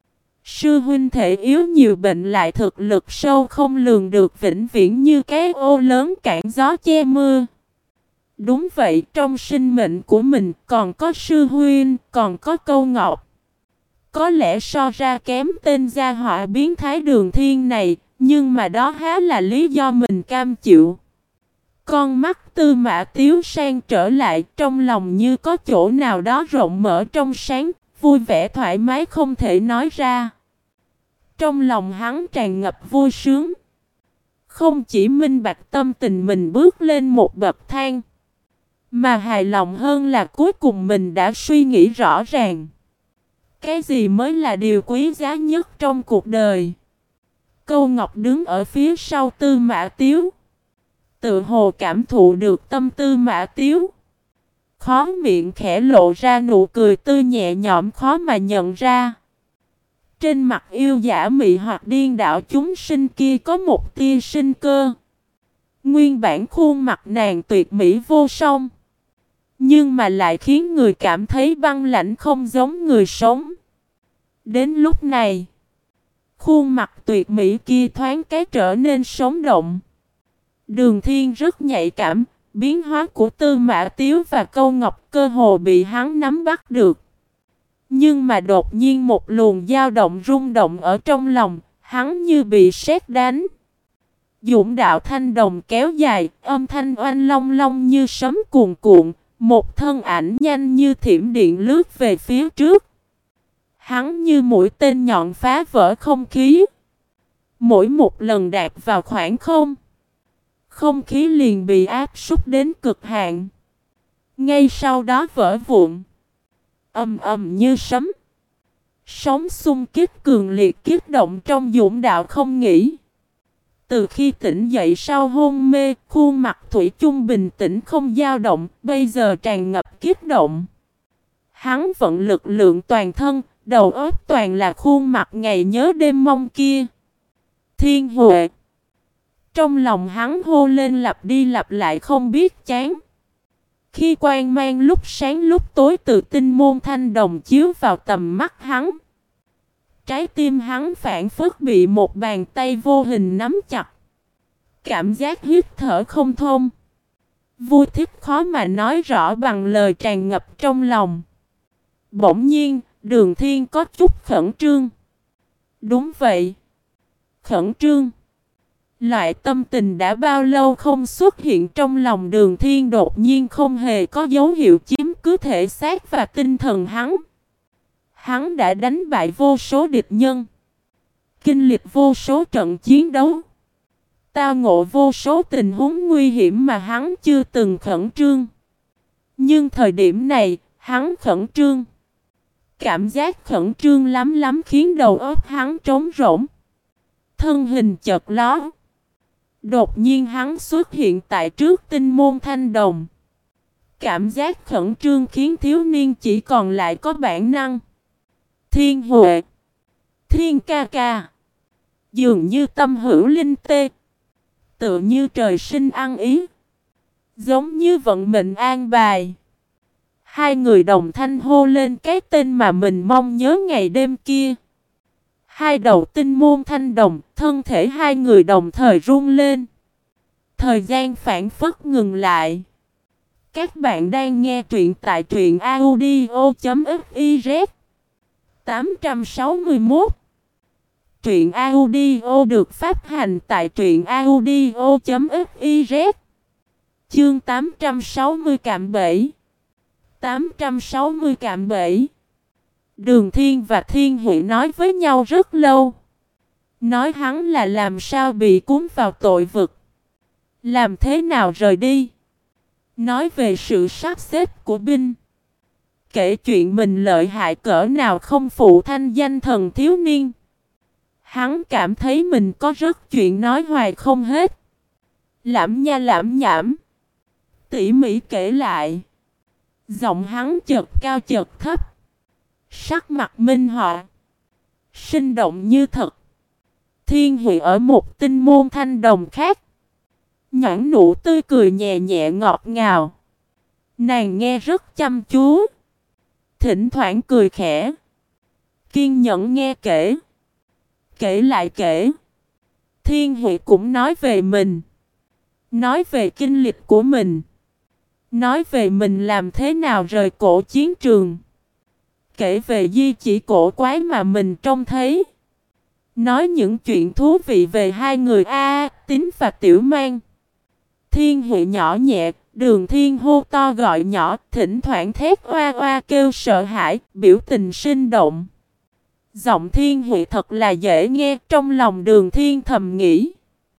Sư huynh thể yếu nhiều bệnh lại thực lực sâu không lường được, vĩnh viễn như cái ô lớn cản gió che mưa. Đúng vậy, trong sinh mệnh của mình còn có sư huynh, còn có Câu Ngọc. Có lẽ so ra kém tên gia họa biến thái Đường Thiên này, nhưng mà đó há là lý do mình cam chịu. Con mắt Tư Mã Tiếu sang trở lại, trong lòng như có chỗ nào đó rộng mở trong sáng, vui vẻ thoải mái không thể nói ra. Trong lòng hắn tràn ngập vui sướng. Không chỉ minh bạch tâm tình mình bước lên một bậc thang, mà hài lòng hơn là cuối cùng mình đã suy nghĩ rõ ràng. Cái gì mới là điều quý giá nhất trong cuộc đời? Câu Ngọc đứng ở phía sau Tư Mã Tiếu, tự hồ cảm thụ được tâm tư Mã Tiếu. Khó miệng khẽ lộ ra nụ cười tươi nhẹ nhõm khó mà nhận ra. Trên mặt yêu dã mị hoặc điên đảo chúng sinh kia có một tia sinh cơ. Nguyên bản khuôn mặt nàng tuyệt mỹ vô song, nhưng mà lại khiến người cảm thấy băng lãnh không giống người sống. Đến lúc này, khuôn mặt tuyệt mỹ kia thoáng cái trở nên sống động. Đường Thiên rất nhạy cảm, biến hóa của Tư Mã Tiếu và Câu Ngọc cơ hồ bị hắn nắm bắt được. Nhưng mà đột nhiên một luồng dao động rung động ở trong lòng, hắn như bị sét đánh. Dũng đạo thanh đồng kéo dài, âm thanh oanh long long như sấm cuồn cuộn, một thân ảnh nhanh như thiểm điện lướt về phía trước. Hắn như mũi tên nhọn phá vỡ không khí. Mỗi một lần đạp vào khoảng không, không khí liền bị áp súc đến cực hạn. Ngay sau đó vỡ vụn, ầm ầm như sấm. Sóng xung kích cường liệt kích động trong dũng đạo không nghỉ. Từ khi tỉnh dậy sau hôn mê, khuôn mặt thủy chung bình tĩnh không dao động, bây giờ tràn ngập kích động. Hắn vận lực lượng toàn thân, đầu óc toàn là khuôn mặt ngày nhớ đêm mong kia. Thiên Huệ. Trong lòng hắn hô lên lặp đi lặp lại không biết chán. Khi quang mang lúc sáng lúc tối từ tinh môn thanh đồng chiếu vào tầm mắt hắn, trái tim hắn phảng phất bị một bàn tay vô hình nắm chặt. Cảm giác hít thở không thông, vui thích khó mà nói rõ bằng lời tràn ngập trong lòng. Bỗng nhiên, Đường Thiên có chút khẩn trương. Đúng vậy, khẩn trương. Loại tâm tình đã bao lâu không xuất hiện trong lòng Đường Thiên đột nhiên không hề có dấu hiệu chiếm cứ thể xác và tinh thần hắn. Hắn đã đánh bại vô số địch nhân, kinh lịch vô số trận chiến đấu, tao ngộ vô số tình huống nguy hiểm mà hắn chưa từng khẩn trương. Nhưng thời điểm này, hắn khẩn trương. Cảm giác khẩn trương lắm lắm khiến đầu óc hắn trống rỗng. Thân hình chợt lóe. Đột nhiên hắn xuất hiện tại trước tinh môn thanh đồng. Cảm giác khẩn trương khiến thiếu niên chỉ còn lại có bản năng. Thiên Huệ, Thiên ca ca, dường như tâm hữu linh tê, tựa như trời sinh ăn ý, giống như vận mệnh an bài. Hai người đồng thanh hô lên cái tên mà mình mong nhớ ngày đêm kia. Hai đầu tinh môn thanh đồng, thân thể hai người đồng thời run lên. Thời gian phảng phất ngừng lại. Các bạn đang nghe truyện tại truyện audio chấm fiz. tám trăm sáu mươi mốt. Truyện audio được phát hành tại truyện audio chấm fiz. Chương tám trăm sáu mươi cạm bẫy. tám trăm sáu mươi cạm bẫy. Đường Thiên và Thiên Huệ nói với nhau rất lâu. Nói hắn là làm sao bị cuốn vào tội vực, làm thế nào rời đi. Nói về sự sắp xếp của binh, kể chuyện mình lợi hại cỡ nào không phụ thanh danh thần thiếu niên. Hắn cảm thấy mình có rất chuyện nói hoài không hết. Lãm nha lãm nhảm, tỉ mỉ kể lại. Giọng hắn chợt cao chợt thấp, sắc mặt minh họa, sinh động như thật. Thiên Huệ ở một tinh môn thanh đồng khác, nhãn nụ tươi cười nhẹ nhẹ ngọt ngào. Nàng nghe rất chăm chú, thỉnh thoảng cười khẽ, kiên nhẫn nghe kể. Kể lại kể, Thiên Huệ cũng nói về mình, nói về kinh lịch của mình, nói về mình làm thế nào rời cổ chiến trường, kể về di chỉ cổ quái mà mình trông thấy, nói những chuyện thú vị về hai người A Tín và Tiểu Mang. Thiên Huệ nhỏ nhẹ, Đường Thiên hô to gọi nhỏ, thỉnh thoảng thét oa oa kêu sợ hãi, biểu tình sinh động. Giọng Thiên Huệ thật là dễ nghe, trong lòng Đường Thiên thầm nghĩ.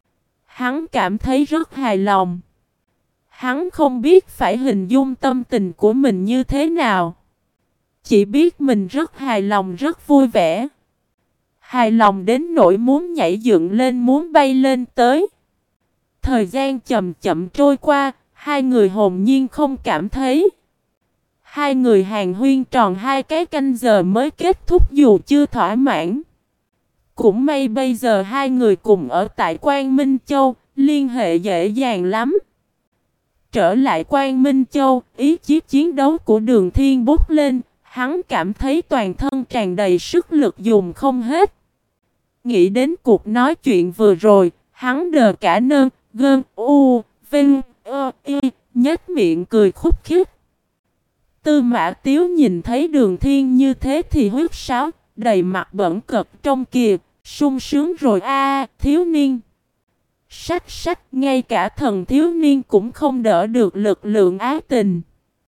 Hắn cảm thấy rất hài lòng. Hắn không biết phải hình dung tâm tình của mình như thế nào. chỉ biết mình rất hài lòng, rất vui vẻ. Hài lòng đến nỗi muốn nhảy dựng lên, muốn bay lên tới. Thời gian chậm chậm trôi qua, hai người hồn nhiên không cảm thấy. Hai người hàn huyên tròn hai cái canh giờ mới kết thúc dù chưa thỏa mãn. Cũng may bây giờ hai người cùng ở tại Quang Minh Châu, liên hệ dễ dàng lắm. Trở lại Quang Minh Châu, ý chí chiến đấu của Đường Thiên bốc lên, hắn cảm thấy toàn thân tràn đầy sức lực dùng không hết. Nghĩ đến cuộc nói chuyện vừa rồi, hắn đờ cả nơn, gơn, u, vinh, ơ, y, nhếch miệng cười khúc khích. Tư Mã Tiếu nhìn thấy Đường Thiên như thế thì huyết sáo, đầy mặt bẩn cật trong kìa, sung sướng rồi a, thiếu niên. Sách sách, ngay cả thần thiếu niên cũng không đỡ được lực lượng ái tình.